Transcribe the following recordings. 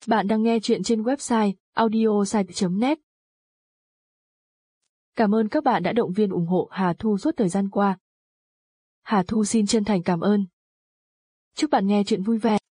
Bạn đang nghe chuyện trên website audiosite.net. Cảm ơn các bạn đã động viên ủng hộ Hà Thu suốt thời gian qua. Hà Thu xin chân thành cảm ơn. Chúc bạn nghe chuyện vui vẻ.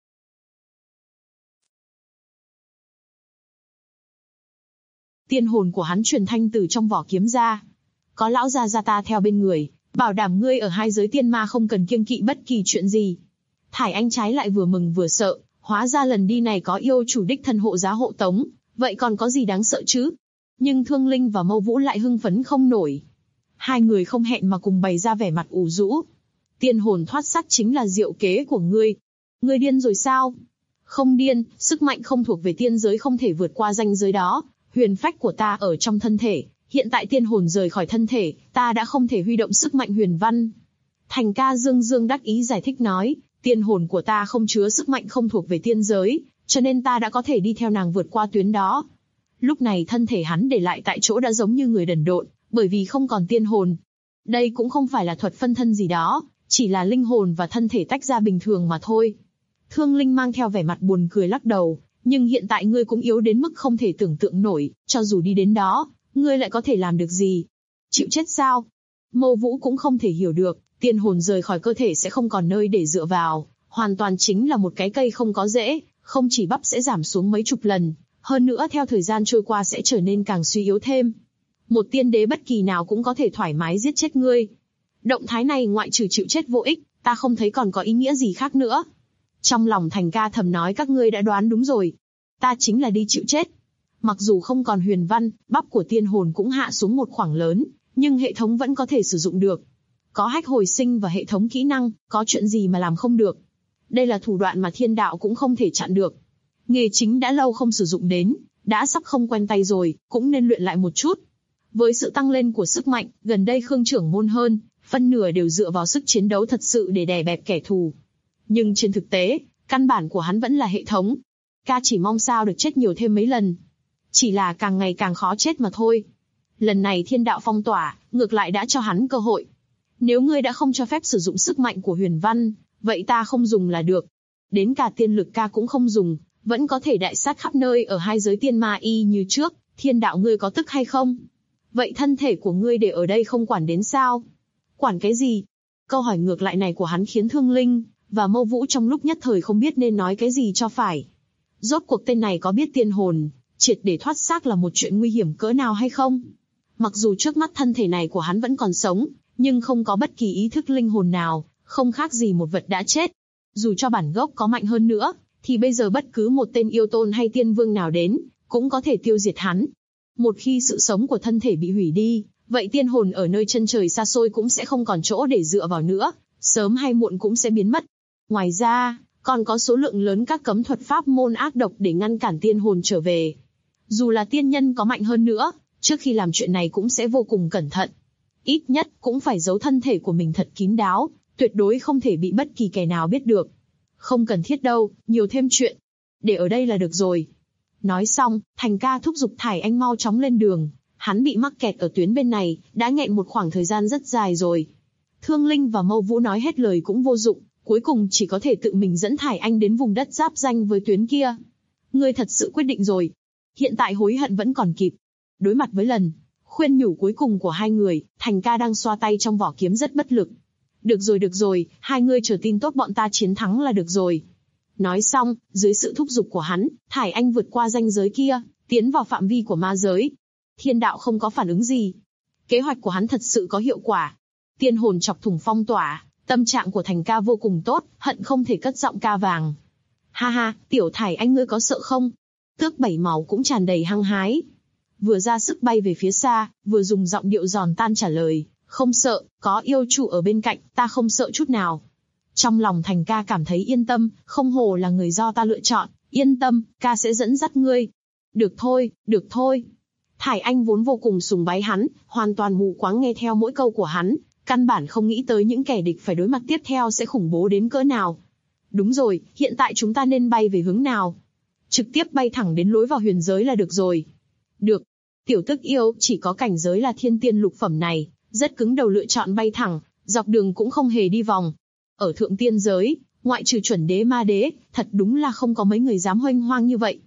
Tiên hồn của hắn truyền thanh từ trong vỏ kiếm ra. Có lão gia gia ta theo bên người, bảo đảm ngươi ở hai giới tiên ma không cần kiêng kỵ bất kỳ chuyện gì. Thải Anh trái lại vừa mừng vừa sợ, hóa ra lần đi này có yêu chủ đích thân hộ giá hộ tống, vậy còn có gì đáng sợ chứ? Nhưng Thương Linh và Mâu Vũ lại hưng phấn không nổi. Hai người không hẹn mà cùng bày ra vẻ mặt ủ rũ. Tiên hồn thoát xác chính là diệu kế của ngươi. Ngươi điên rồi sao? Không điên, sức mạnh không thuộc về tiên giới không thể vượt qua ranh giới đó. Huyền phách của ta ở trong thân thể, hiện tại tiên hồn rời khỏi thân thể, ta đã không thể huy động sức mạnh huyền văn. Thành ca dương dương đắc ý giải thích nói, tiên hồn của ta không chứa sức mạnh không thuộc về tiên giới, cho nên ta đã có thể đi theo nàng vượt qua tuyến đó. Lúc này thân thể hắn để lại tại chỗ đã giống như người đần độn, bởi vì không còn tiên hồn. Đây cũng không phải là thuật phân thân gì đó, chỉ là linh hồn và thân thể tách ra bình thường mà thôi. Thương Linh mang theo vẻ mặt buồn cười lắc đầu, nhưng hiện tại ngươi cũng yếu đến mức không thể tưởng tượng nổi, cho dù đi đến đó, ngươi lại có thể làm được gì? Chịu chết sao? Mâu Vũ cũng không thể hiểu được, tiên hồn rời khỏi cơ thể sẽ không còn nơi để dựa vào, hoàn toàn chính là một cái cây không có rễ, không chỉ bắp sẽ giảm xuống mấy chục lần, hơn nữa theo thời gian trôi qua sẽ trở nên càng suy yếu thêm. Một tiên đế bất kỳ nào cũng có thể thoải mái giết chết ngươi. Động thái này ngoại trừ chịu chết vô ích, ta không thấy còn có ý nghĩa gì khác nữa. Trong lòng Thành ca thầm nói các ngươi đã đoán đúng rồi. Ta chính là đi chịu chết. Mặc dù không còn huyền văn, bắp của tiên hồn cũng hạ xuống một khoảng lớn, nhưng hệ thống vẫn có thể sử dụng được. Có hách hồi sinh và hệ thống kỹ năng, có chuyện gì mà làm không được. Đây là thủ đoạn mà thiên đạo cũng không thể chặn được. Nghề chính đã lâu không sử dụng đến, đã sắp không quen tay rồi, cũng nên luyện lại một chút. Với sự tăng lên của sức mạnh, gần đây Khương trưởng môn hơn, phân nửa đều dựa vào sức chiến đấu thật sự để đè bẹp kẻ thù. Nhưng trên thực tế, căn bản của hắn vẫn là hệ thống. Ca chỉ mong sao được chết nhiều thêm mấy lần. Chỉ là càng ngày càng khó chết mà thôi. Lần này thiên đạo phong tỏa, ngược lại đã cho hắn cơ hội. Nếu ngươi đã không cho phép sử dụng sức mạnh của huyền văn, vậy ta không dùng là được. Đến cả tiên lực ca cũng không dùng, vẫn có thể đại sát khắp nơi ở hai giới tiên ma y như trước, thiên đạo ngươi có tức hay không? Vậy thân thể của ngươi để ở đây không quản đến sao? Quản cái gì? Câu hỏi ngược lại này của hắn khiến Thương Linh và Mâu Vũ trong lúc nhất thời không biết nên nói cái gì cho phải. Rốt cuộc tên này có biết tiên hồn triệt để thoát xác là một chuyện nguy hiểm cỡ nào hay không? Mặc dù trước mắt thân thể này của hắn vẫn còn sống, nhưng không có bất kỳ ý thức linh hồn nào, không khác gì một vật đã chết. Dù cho bản gốc có mạnh hơn nữa, thì bây giờ bất cứ một tên yêu tôn hay tiên vương nào đến, cũng có thể tiêu diệt hắn. Một khi sự sống của thân thể bị hủy đi, vậy tiên hồn ở nơi chân trời xa xôi cũng sẽ không còn chỗ để dựa vào nữa, sớm hay muộn cũng sẽ biến mất. Ngoài ra, còn có số lượng lớn các cấm thuật pháp môn ác độc để ngăn cản tiên hồn trở về. Dù là tiên nhân có mạnh hơn nữa, trước khi làm chuyện này cũng sẽ vô cùng cẩn thận. Ít nhất cũng phải giấu thân thể của mình thật kín đáo, tuyệt đối không thể bị bất kỳ kẻ nào biết được. Không cần thiết đâu, nhiều thêm chuyện. Để ở đây là được rồi. Nói xong, Thành ca thúc giục Thải Anh mau chóng lên đường. Hắn bị mắc kẹt ở tuyến bên này, đã nghẹn một khoảng thời gian rất dài rồi. Thương Linh và Mâu Vũ nói hết lời cũng vô dụng, cuối cùng chỉ có thể tự mình dẫn Thải Anh đến vùng đất giáp ranh với tuyến kia. Ngươi thật sự quyết định rồi. Hiện tại hối hận vẫn còn kịp. Đối mặt với lần khuyên nhủ cuối cùng của hai người, Thành ca đang xoa tay trong vỏ kiếm rất bất lực. Được rồi, hai ngươi chờ tin tốt bọn ta chiến thắng là được rồi. Nói xong, dưới sự thúc giục của hắn, Thải Anh vượt qua ranh giới kia, tiến vào phạm vi của ma giới. Thiên đạo không có phản ứng gì. Kế hoạch của hắn thật sự có hiệu quả. Tiên hồn chọc thủng phong tỏa, tâm trạng của Thành ca vô cùng tốt, hận không thể cất giọng ca vàng. Ha ha, tiểu Thải Anh ngươi có sợ không? Tước Bảy Màu cũng tràn đầy hăng hái. Vừa ra sức bay về phía xa, vừa dùng giọng điệu giòn tan trả lời. Không sợ, có yêu chủ ở bên cạnh, ta không sợ chút nào. Trong lòng Thành ca cảm thấy yên tâm, không hồ là người do ta lựa chọn, yên tâm, ca sẽ dẫn dắt ngươi. Được thôi. Thải Anh vốn vô cùng sùng bái hắn, hoàn toàn mù quáng nghe theo mỗi câu của hắn, căn bản không nghĩ tới những kẻ địch phải đối mặt tiếp theo sẽ khủng bố đến cỡ nào. Đúng rồi, hiện tại chúng ta nên bay về hướng nào? Trực tiếp bay thẳng đến lối vào huyền giới là được rồi. Được. Tiểu tức yêu chỉ có cảnh giới là thiên tiên lục phẩm này, rất cứng đầu lựa chọn bay thẳng, dọc đường cũng không hề đi vòng. Ở thượng tiên giới, ngoại trừ chuẩn đế ma đế, thật đúng là không có mấy người dám hoanh hoang như vậy.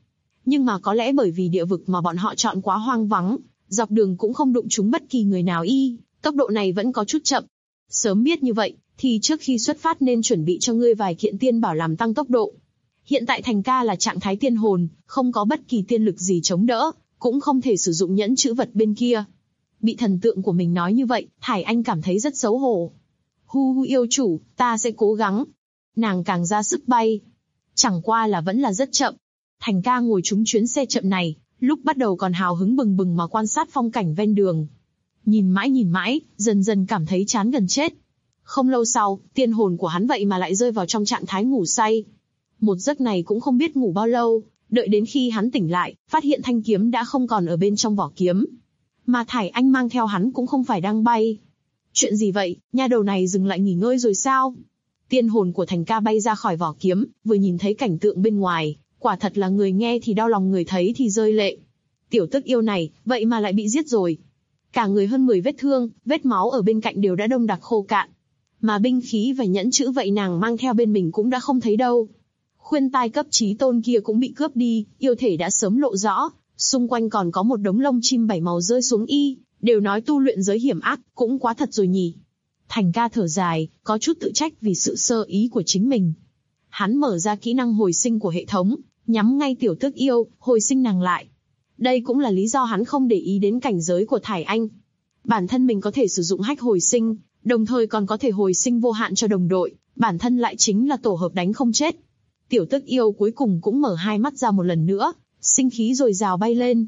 Nhưng mà có lẽ bởi vì địa vực mà bọn họ chọn quá hoang vắng, dọc đường cũng không đụng trúng bất kỳ người nào tốc độ này vẫn có chút chậm. Sớm biết như vậy, thì trước khi xuất phát nên chuẩn bị cho ngươi vài kiện tiên bảo làm tăng tốc độ. Hiện tại Thành ca là trạng thái tiên hồn, không có bất kỳ tiên lực gì chống đỡ, cũng không thể sử dụng nhẫn chữ vật bên kia. Bị thần tượng của mình nói như vậy, Thải Anh cảm thấy rất xấu hổ. Hu yêu chủ, ta sẽ cố gắng. Nàng càng ra sức bay. Chẳng qua là vẫn là rất chậm. Thành ca ngồi trúng chuyến xe chậm này, lúc bắt đầu còn hào hứng bừng bừng mà quan sát phong cảnh ven đường. Nhìn mãi, dần dần cảm thấy chán gần chết. Không lâu sau, tiên hồn của hắn vậy mà lại rơi vào trong trạng thái ngủ say. Một giấc này cũng không biết ngủ bao lâu, đợi đến khi hắn tỉnh lại, phát hiện thanh kiếm đã không còn ở bên trong vỏ kiếm. Mà Thải Anh mang theo hắn cũng không phải đang bay. Chuyện gì vậy, nha đầu này dừng lại nghỉ ngơi rồi sao? Tiên hồn của Thành ca bay ra khỏi vỏ kiếm, vừa nhìn thấy cảnh tượng bên ngoài, quả thật là người nghe thì đau lòng người thấy thì rơi lệ. Tiểu tức yêu này, vậy mà lại bị giết rồi. Cả người hơn 10 vết thương, vết máu ở bên cạnh đều đã đông đặc khô cạn. Mà binh khí và nhẫn chữ vậy nàng mang theo bên mình cũng đã không thấy đâu. Khuyên tai cấp chí tôn kia cũng bị cướp đi, yêu thể đã sớm lộ rõ, xung quanh còn có một đống lông chim 7 màu rơi xuống đều nói tu luyện giới hiểm ác, cũng quá thật rồi nhỉ. Thành ca thở dài, có chút tự trách vì sự sơ ý của chính mình. Hắn mở ra kỹ năng hồi sinh của hệ thống, nhắm ngay tiểu tước yêu, hồi sinh nàng lại. Đây cũng là lý do hắn không để ý đến cảnh giới của Thải Anh. Bản thân mình có thể sử dụng hách hồi sinh, đồng thời còn có thể hồi sinh vô hạn cho đồng đội, bản thân lại chính là tổ hợp đánh không chết. Tiểu tước yêu cuối cùng cũng mở hai mắt ra một lần nữa, sinh khí dồi dào bay lên.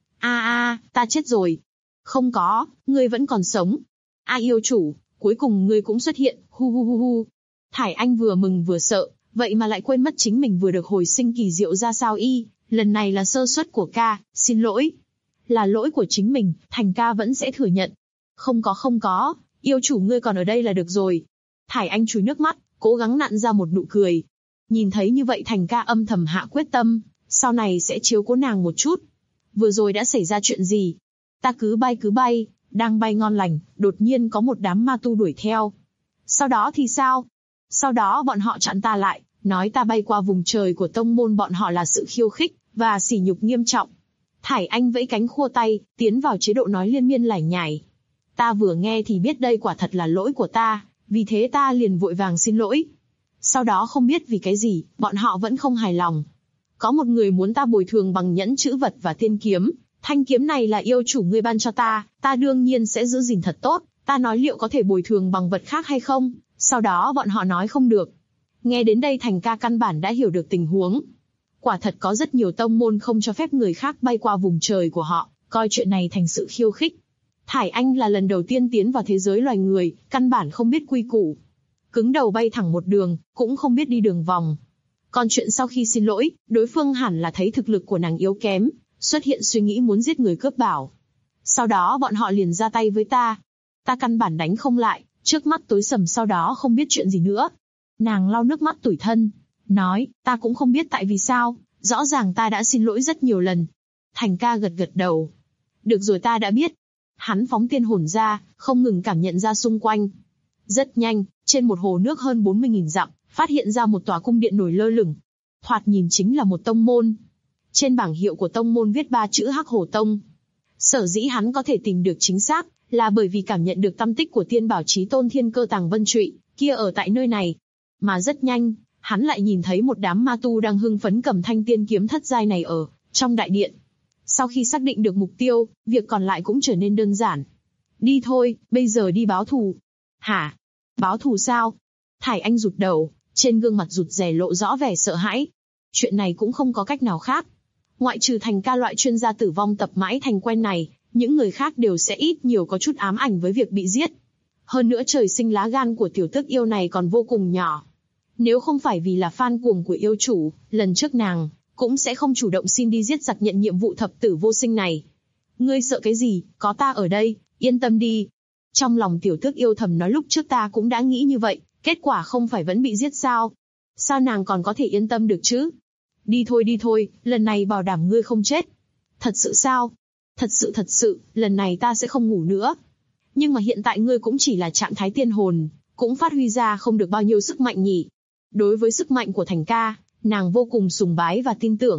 Ta chết rồi. Không có, ngươi vẫn còn sống. Yêu chủ, cuối cùng ngươi cũng xuất hiện, hu. Thải Anh vừa mừng vừa sợ, vậy mà lại quên mất chính mình vừa được hồi sinh kỳ diệu ra sao lần này là sơ suất của ca, xin lỗi. Là lỗi của chính mình, Thành ca vẫn sẽ thừa nhận. Không có, yêu chủ ngươi còn ở đây là được rồi. Thải Anh chùi nước mắt, cố gắng nặn ra một nụ cười. Nhìn thấy như vậy Thành ca âm thầm hạ quyết tâm, sau này sẽ chiếu cố nàng một chút. Vừa rồi đã xảy ra chuyện gì? Ta cứ bay, đang bay ngon lành, đột nhiên có một đám ma tu đuổi theo. Sau đó thì sao? Sau đó bọn họ chặn ta lại, nói ta bay qua vùng trời của tông môn bọn họ là sự khiêu khích, và sỉ nhục nghiêm trọng. Thải Anh vẫy cánh khua tay, tiến vào chế độ nói liên miên lải nhải. Ta vừa nghe thì biết đây quả thật là lỗi của ta, vì thế ta liền vội vàng xin lỗi. Sau đó không biết vì cái gì, bọn họ vẫn không hài lòng. Có một người muốn ta bồi thường bằng nhẫn chữ vật và tiên kiếm. Thanh kiếm này là yêu chủ ngươi ban cho ta đương nhiên sẽ giữ gìn thật tốt. Ta nói liệu có thể bồi thường bằng vật khác hay không? Sau đó bọn họ nói không được. Nghe đến đây Thành ca căn bản đã hiểu được tình huống. Quả thật có rất nhiều tông môn không cho phép người khác bay qua vùng trời của họ, coi chuyện này thành sự khiêu khích. Thải Anh là lần đầu tiên tiến vào thế giới loài người, căn bản không biết quy củ. Cứng đầu bay thẳng một đường, cũng không biết đi đường vòng. Còn chuyện sau khi xin lỗi, đối phương hẳn là thấy thực lực của nàng yếu kém, xuất hiện suy nghĩ muốn giết người cướp bảo. Sau đó bọn họ liền ra tay với ta. Ta căn bản đánh không lại, trước mắt tối sầm sau đó không biết chuyện gì nữa. Nàng lau nước mắt tủi thân, nói, ta cũng không biết tại vì sao, rõ ràng ta đã xin lỗi rất nhiều lần. Thành ca gật gật đầu. Được rồi ta đã biết. Hắn phóng tiên hồn ra, không ngừng cảm nhận ra xung quanh. Rất nhanh, trên một hồ nước hơn 40.000 dặm, phát hiện ra một tòa cung điện nổi lơ lửng. Thoạt nhìn chính là một tông môn. Trên bảng hiệu của tông môn viết 3 chữ Hắc Hồ Tông. Sở dĩ hắn có thể tìm được chính xác, là bởi vì cảm nhận được tâm tích của tiên bảo chí tôn Thiên Cơ Tàng Vân Trụy, kia ở tại nơi này. Mà rất nhanh, hắn lại nhìn thấy một đám ma tu đang hưng phấn cầm thanh tiên kiếm thất giai này ở trong đại điện. Sau khi xác định được mục tiêu, việc còn lại cũng trở nên đơn giản. Đi thôi, bây giờ đi báo thù. Hả? Báo thù sao? Thải Anh rụt đầu, trên gương mặt rụt rè lộ rõ vẻ sợ hãi. Chuyện này cũng không có cách nào khác. Ngoại trừ Thành ca loại chuyên gia tử vong tập mãi thành quen này, những người khác đều sẽ ít nhiều có chút ám ảnh với việc bị giết. Hơn nữa trời sinh lá gan của tiểu tước yêu này còn vô cùng nhỏ. Nếu không phải vì là fan cuồng của yêu chủ, lần trước nàng cũng sẽ không chủ động xin đi giết giặc nhận nhiệm vụ thập tử vô sinh này. Ngươi sợ cái gì, có ta ở đây, yên tâm đi. Trong lòng tiểu tước yêu thầm nói lúc trước ta cũng đã nghĩ như vậy, kết quả không phải vẫn bị giết sao? Sao nàng còn có thể yên tâm được chứ? Đi thôi, lần này bảo đảm ngươi không chết. Thật sự sao? Thật sự, lần này ta sẽ không ngủ nữa. Nhưng mà hiện tại ngươi cũng chỉ là trạng thái tiên hồn, cũng phát huy ra không được bao nhiêu sức mạnh nhỉ. Đối với sức mạnh của Thành ca, nàng vô cùng sùng bái và tin tưởng.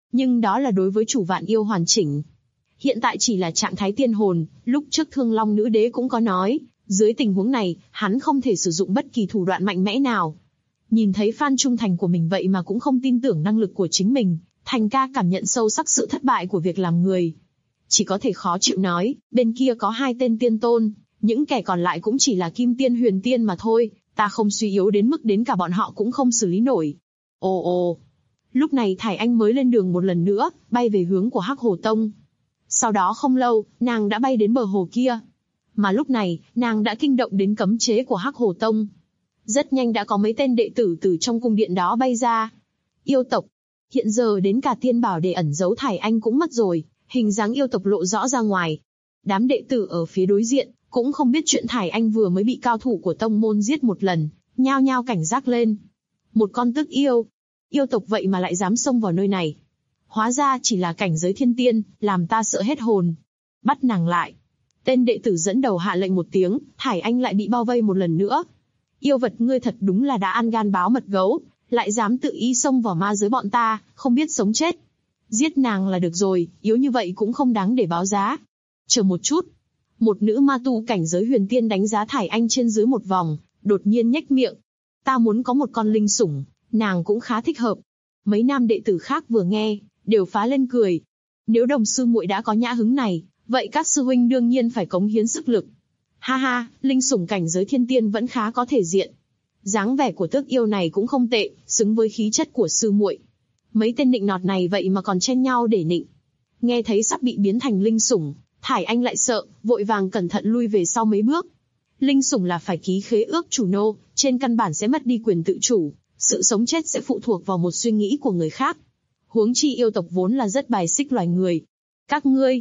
Nhưng đó là đối với chủ vạn yêu hoàn chỉnh. Hiện tại chỉ là trạng thái tiên hồn, lúc trước Thương Long Nữ Đế cũng có nói, dưới tình huống này, hắn không thể sử dụng bất kỳ thủ đoạn mạnh mẽ nào. Nhìn thấy fan trung thành của mình vậy mà cũng không tin tưởng năng lực của chính mình, Thành ca cảm nhận sâu sắc sự thất bại của việc làm người. Chỉ có thể khó chịu nói, bên kia có 2 tên tiên tôn, những kẻ còn lại cũng chỉ là kim tiên huyền tiên mà thôi, ta không suy yếu đến mức đến cả bọn họ cũng không xử lý nổi. Ồ ồ. Lúc này Thải Anh mới lên đường một lần nữa, bay về hướng của Hắc Hồ Tông. Sau đó không lâu, nàng đã bay đến bờ hồ kia. Mà lúc này, nàng đã kinh động đến cấm chế của Hắc Hồ Tông. Rất nhanh đã có mấy tên đệ tử từ trong cung điện đó bay ra. Yêu tộc. Hiện giờ đến cả tiên bảo để ẩn giấu Thải Anh cũng mất rồi, hình dáng yêu tộc lộ rõ ra ngoài. Đám đệ tử ở phía đối diện, cũng không biết chuyện Thải Anh vừa mới bị cao thủ của tông môn giết một lần, nhao nhao cảnh giác lên. Một con tức yêu. Yêu tộc vậy mà lại dám xông vào nơi này. Hóa ra chỉ là cảnh giới thiên tiên, làm ta sợ hết hồn. Bắt nàng lại. Tên đệ tử dẫn đầu hạ lệnh một tiếng, Thải Anh lại bị bao vây một lần nữa. Yêu vật ngươi thật đúng là đã ăn gan báo mật gấu, lại dám tự ý xông vào ma giới bọn ta, không biết sống chết. Giết nàng là được rồi, yếu như vậy cũng không đáng để báo giá. Chờ một chút. Một nữ ma tu cảnh giới huyền tiên đánh giá Thải Anh trên dưới một vòng, đột nhiên nhếch miệng. Ta muốn có một con linh sủng, nàng cũng khá thích hợp. Mấy nam đệ tử khác vừa nghe, đều phá lên cười. Nếu Đồng sư muội đã có nhã hứng này, vậy các sư huynh đương nhiên phải cống hiến sức lực. Ha ha, linh sủng cảnh giới thiên tiên vẫn khá có thể diện. Dáng vẻ của tước yêu này cũng không tệ, xứng với khí chất của sư muội. Mấy tên nịnh nọt này vậy mà còn chen nhau để nịnh. Nghe thấy sắp bị biến thành linh sủng, Thải Anh lại sợ, vội vàng cẩn thận lui về sau mấy bước. Linh sủng là phải ký khế ước chủ nô, trên căn bản sẽ mất đi quyền tự chủ, sự sống chết sẽ phụ thuộc vào một suy nghĩ của người khác. Huống chi yêu tộc vốn là rất bài xích loài người. Các ngươi,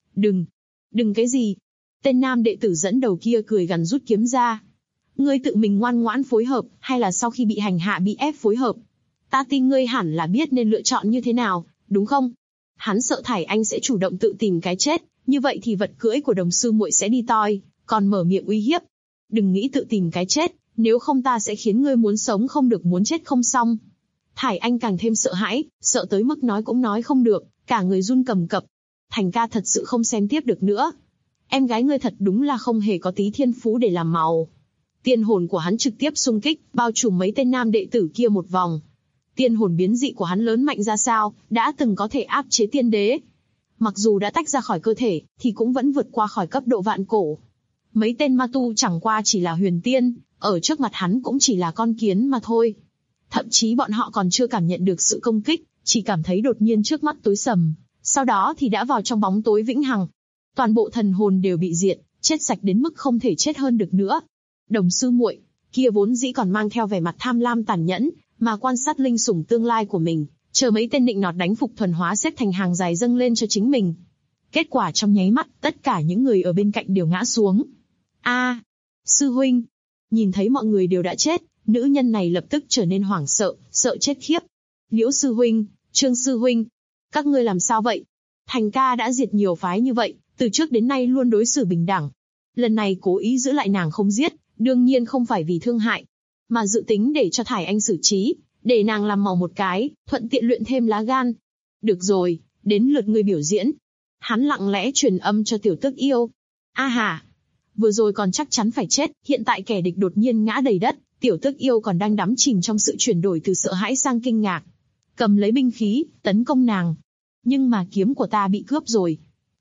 đừng cái gì? Tên nam đệ tử dẫn đầu kia cười gằn rút kiếm ra. Ngươi tự mình ngoan ngoãn phối hợp, hay là sau khi bị hành hạ bị ép phối hợp? Ta tin ngươi hẳn là biết nên lựa chọn như thế nào, đúng không? Hắn sợ Thải Anh sẽ chủ động tự tìm cái chết, như vậy thì vật cưỡi của Đồng sư muội sẽ đi toi, còn mở miệng uy hiếp. Đừng nghĩ tự tìm cái chết, nếu không ta sẽ khiến ngươi muốn sống không được muốn chết không xong. Thải Anh càng thêm sợ hãi, sợ tới mức nói cũng nói không được, cả người run cầm cập. Thành ca thật sự không xem tiếp được nữa. Em gái ngươi thật đúng là không hề có tí thiên phú để làm màu. Tiên hồn của hắn trực tiếp xung kích, bao trùm mấy tên nam đệ tử kia một vòng. Tiên hồn biến dị của hắn lớn mạnh ra sao, đã từng có thể áp chế tiên đế. Mặc dù đã tách ra khỏi cơ thể, thì cũng vẫn vượt qua khỏi cấp độ vạn cổ. Mấy tên ma tu chẳng qua chỉ là huyền tiên, ở trước mặt hắn cũng chỉ là con kiến mà thôi. Thậm chí bọn họ còn chưa cảm nhận được sự công kích, chỉ cảm thấy đột nhiên trước mắt tối sầm, sau đó thì đã vào trong bóng tối vĩnh hằng. Toàn bộ thần hồn đều bị diệt, chết sạch đến mức không thể chết hơn được nữa. Đồng sư muội, kia vốn dĩ còn mang theo vẻ mặt tham lam tàn nhẫn, mà quan sát linh sủng tương lai của mình, chờ mấy tên nịnh nọt đánh phục thuần hóa xếp thành hàng dài dâng lên cho chính mình. Kết quả trong nháy mắt, tất cả những người ở bên cạnh đều ngã xuống. A, sư huynh. Nhìn thấy mọi người đều đã chết, nữ nhân này lập tức trở nên hoảng sợ, sợ chết khiếp. Liễu sư huynh, Trương sư huynh, các ngươi làm sao vậy? Thành ca đã diệt nhiều phái như vậy, từ trước đến nay luôn đối xử bình đẳng. Lần này cố ý giữ lại nàng không giết, đương nhiên không phải vì thương hại, mà dự tính để cho Thải Anh xử trí, để nàng làm màu một cái, thuận tiện luyện thêm lá gan. Được rồi, đến lượt ngươi biểu diễn. Hắn lặng lẽ truyền âm cho tiểu tước yêu. A hà, vừa rồi còn chắc chắn phải chết, hiện tại kẻ địch đột nhiên ngã đầy đất, tiểu tước yêu còn đang đắm chìm trong sự chuyển đổi từ sợ hãi sang kinh ngạc. Cầm lấy binh khí, tấn công nàng. Nhưng mà kiếm của ta bị cướp rồi.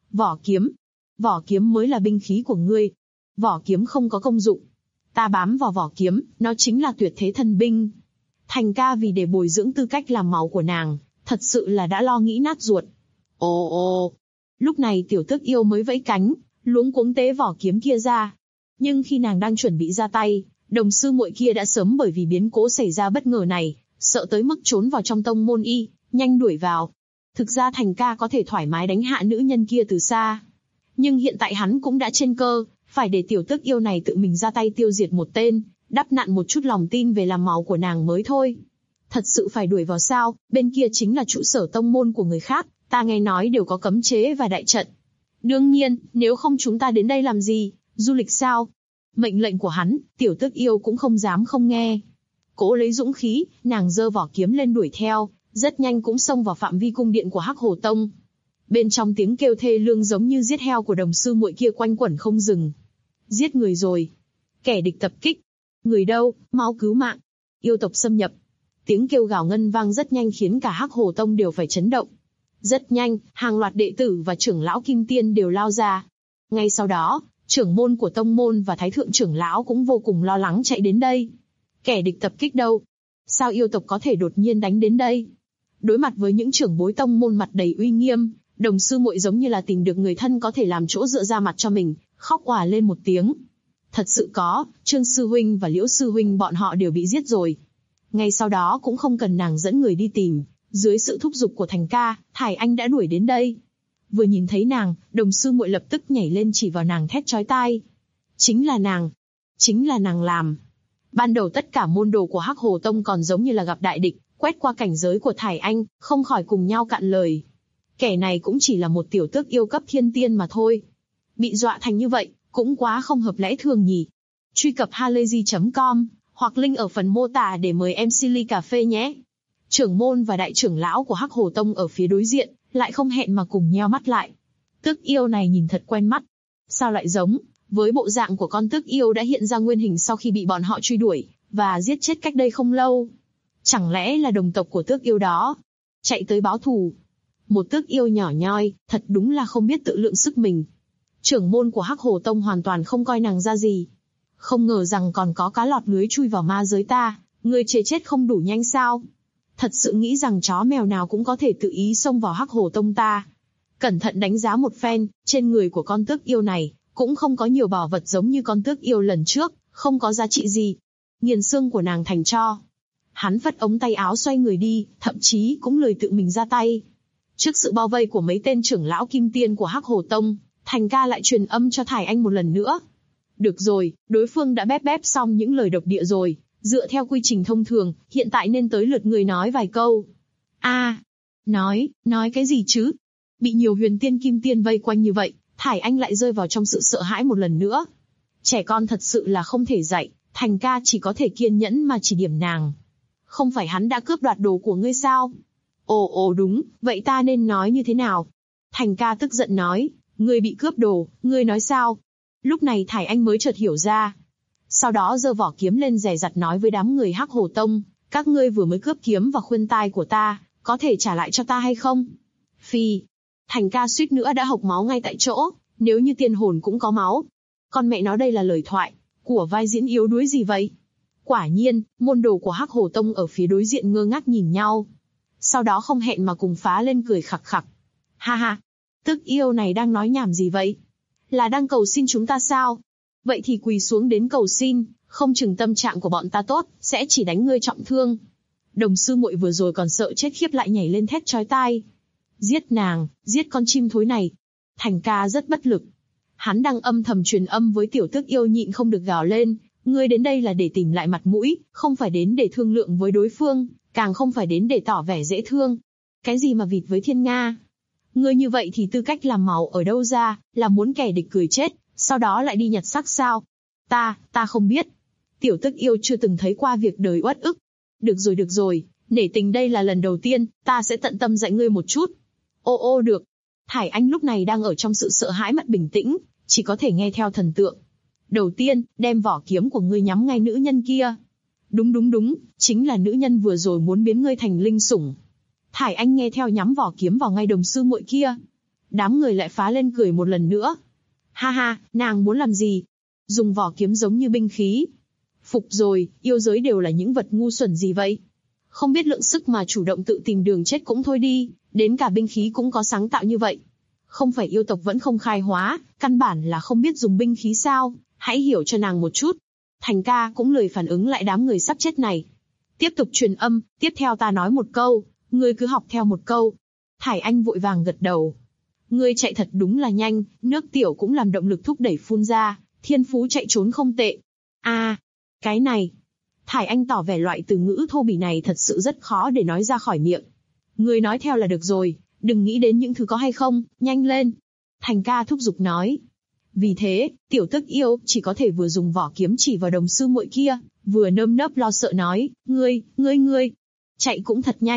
Vỏ kiếm mới là binh khí của ngươi. Vỏ kiếm không có công dụng. Ta bám vào vỏ kiếm, nó chính là tuyệt thế thần binh. Thành ca vì để bồi dưỡng tư cách làm máu của nàng, thật sự là đã lo nghĩ nát ruột. Ồ. Lúc này tiểu tước yêu mới vẫy cánh, luống cuống tế vỏ kiếm kia ra. Nhưng khi nàng đang chuẩn bị ra tay, đồng sư muội kia đã sớm bởi vì biến cố xảy ra bất ngờ này, sợ tới mức trốn vào trong tông môn y, nhanh đuổi vào. Thực ra Thành ca có thể thoải mái đánh hạ nữ nhân kia từ xa. Nhưng hiện tại hắn cũng đã trên cơ, phải để tiểu tước yêu này tự mình ra tay tiêu diệt một tên, đắp nặn một chút lòng tin về làm máu của nàng mới thôi. Thật sự phải đuổi vào sao, bên kia chính là trụ sở tông môn của người khác, ta nghe nói đều có cấm chế và đại trận. Đương nhiên, nếu không chúng ta đến đây làm gì, du lịch sao? Mệnh lệnh của hắn, tiểu tước yêu cũng không dám không nghe. Cố lấy dũng khí, nàng giơ vỏ kiếm lên đuổi theo, rất nhanh cũng xông vào phạm vi cung điện của Hắc Hồ Tông. Bên trong tiếng kêu thê lương giống như giết heo của đồng sư muội kia quanh quẩn không dừng. Giết người rồi. Kẻ địch tập kích. Người đâu, mau cứu mạng. Yêu tộc xâm nhập. Tiếng kêu gào ngân vang rất nhanh khiến cả Hắc Hồ Tông đều phải chấn động. Rất nhanh, hàng loạt đệ tử và trưởng lão Kim Tiên đều lao ra. Ngay sau đó, trưởng môn của tông môn và thái thượng trưởng lão cũng vô cùng lo lắng chạy đến đây. Kẻ địch tập kích đâu? Sao yêu tộc có thể đột nhiên đánh đến đây? Đối mặt với những trưởng bối tông môn mặt đầy uy nghiêm, đồng sư muội giống như là tìm được người thân có thể làm chỗ dựa ra mặt cho mình, khóc òa lên một tiếng. Thật sự có, Trương sư huynh và Liễu sư huynh bọn họ đều bị giết rồi. Ngay sau đó cũng không cần nàng dẫn người đi tìm, dưới sự thúc giục của Thành ca, Thải Anh đã đuổi đến đây. Vừa nhìn thấy nàng, đồng sư muội lập tức nhảy lên chỉ vào nàng thét chói tai. Chính là nàng làm. Ban đầu tất cả môn đồ của Hắc Hồ Tông còn giống như là gặp đại địch, quét qua cảnh giới của Thải Anh, không khỏi cùng nhau cạn lời. Kẻ này cũng chỉ là một tiểu tước yêu cấp thiên tiên mà thôi. Bị dọa thành như vậy, cũng quá không hợp lẽ thường nhỉ. Truy cập halayzi.com, hoặc link ở phần mô tả để mời MC ly cà phê nhé. Trưởng môn và đại trưởng lão của Hắc Hồ Tông ở phía đối diện, lại không hẹn mà cùng nheo mắt lại. Tước yêu này nhìn thật quen mắt. Sao lại giống với bộ dạng của con tước yêu đã hiện ra nguyên hình sau khi bị bọn họ truy đuổi và giết chết cách đây không lâu? Chẳng lẽ là đồng tộc của tước yêu đó chạy tới báo thù? Một tước yêu nhỏ nhoi, thật đúng là không biết tự lượng sức mình. Trưởng môn của Hắc Hồ Tông hoàn toàn không coi nàng ra gì. Không ngờ rằng còn có cá lọt lưới chui vào ma giới ta, ngươi chê chết không đủ nhanh sao? Thật sự nghĩ rằng chó mèo nào cũng có thể tự ý xông vào Hắc Hồ Tông ta. Cẩn thận đánh giá một phen, trên người của con tước yêu này, cũng không có nhiều bảo vật giống như con tước yêu lần trước, không có giá trị gì. Nghiền xương của nàng thành tro. Hắn phất ống tay áo xoay người đi, thậm chí cũng lười tự mình ra tay. Trước sự bao vây của mấy tên trưởng lão Kim Tiên của Hắc Hồ Tông, Thành ca lại truyền âm cho Thải Anh một lần nữa. Được rồi, đối phương đã bép xong những lời độc địa rồi. Dựa theo quy trình thông thường, hiện tại nên tới lượt người nói vài câu. Nói cái gì chứ? Bị nhiều huyền tiên kim tiên vây quanh như vậy, Thải Anh lại rơi vào trong sự sợ hãi một lần nữa. Trẻ con thật sự là không thể dạy, Thành ca chỉ có thể kiên nhẫn mà chỉ điểm nàng. Không phải hắn đã cướp đoạt đồ của ngươi sao? Ồ đúng, vậy ta nên nói như thế nào? Thành ca tức giận nói, ngươi bị cướp đồ, ngươi nói sao? Lúc này Thải Anh mới chợt hiểu ra. Sau đó giơ vỏ kiếm lên dè dặt nói với đám người Hắc Hồ Tông, các ngươi vừa mới cướp kiếm và khuyên tai của ta, có thể trả lại cho ta hay không? Phi. Thành ca suýt nữa đã hộc máu ngay tại chỗ, nếu như tiên hồn cũng có máu. Con mẹ nó, đây là lời thoại của vai diễn yếu đuối gì vậy? Quả nhiên, môn đồ của Hắc Hồ Tông ở phía đối diện ngơ ngác nhìn nhau. Sau đó không hẹn mà cùng phá lên cười khặc khặc. Ha ha, tước yêu này đang nói nhảm gì vậy? Là đang cầu xin chúng ta sao? Vậy thì quỳ xuống đến cầu xin, không chừng tâm trạng của bọn ta tốt, sẽ chỉ đánh ngươi trọng thương. Đồng sư muội vừa rồi còn sợ chết khiếp lại nhảy lên thét chói tai. Giết nàng, giết con chim thối này. Thành ca rất bất lực. Hắn đang âm thầm truyền âm với tiểu tước yêu nhịn không được gào lên. Ngươi đến đây là để tìm lại mặt mũi, không phải đến để thương lượng với đối phương, càng không phải đến để tỏ vẻ dễ thương. Cái gì mà vịt với thiên nga? Ngươi như vậy thì tư cách làm màu ở đâu ra, là muốn kẻ địch cười chết, sau đó lại đi nhặt xác sao? Ta không biết. Tiểu tước yêu chưa từng thấy qua việc đời uất ức. Được rồi, nể tình đây là lần đầu tiên, ta sẽ tận tâm dạy ngươi một chút. Ô được. Thải Anh lúc này đang ở trong sự sợ hãi mất bình tĩnh, chỉ có thể nghe theo thần tượng. Đầu tiên, đem vỏ kiếm của ngươi nhắm ngay nữ nhân kia. Đúng, chính là nữ nhân vừa rồi muốn biến ngươi thành linh sủng. Thải Anh nghe theo nhắm vỏ kiếm vào ngay đồng sư muội kia. Đám người lại phá lên cười một lần nữa. Ha ha, nàng muốn làm gì? Dùng vỏ kiếm giống như binh khí. Phục rồi, yêu giới đều là những vật ngu xuẩn gì vậy? Không biết lượng sức mà chủ động tự tìm đường chết cũng thôi đi, đến cả binh khí cũng có sáng tạo như vậy. Không phải yêu tộc vẫn không khai hóa, căn bản là không biết dùng binh khí sao, hãy hiểu cho nàng một chút. Thành ca cũng lười phản ứng lại đám người sắp chết này. Tiếp tục truyền âm, tiếp theo ta nói một câu, ngươi cứ học theo một câu. Thải Anh vội vàng gật đầu. Ngươi chạy thật đúng là nhanh, nước tiểu cũng làm động lực thúc đẩy phun ra, thiên phú chạy trốn không tệ. Cái này. Thải Anh tỏ vẻ loại từ ngữ thô bỉ này thật sự rất khó để nói ra khỏi miệng. Ngươi nói theo là được rồi, đừng nghĩ đến những thứ có hay không, nhanh lên. Thành ca thúc giục nói. Vì thế, tiểu tước yêu chỉ có thể vừa dùng vỏ kiếm chỉ vào đồng sư muội kia, vừa nơm nớp lo sợ nói, ngươi, chạy cũng thật nhanh,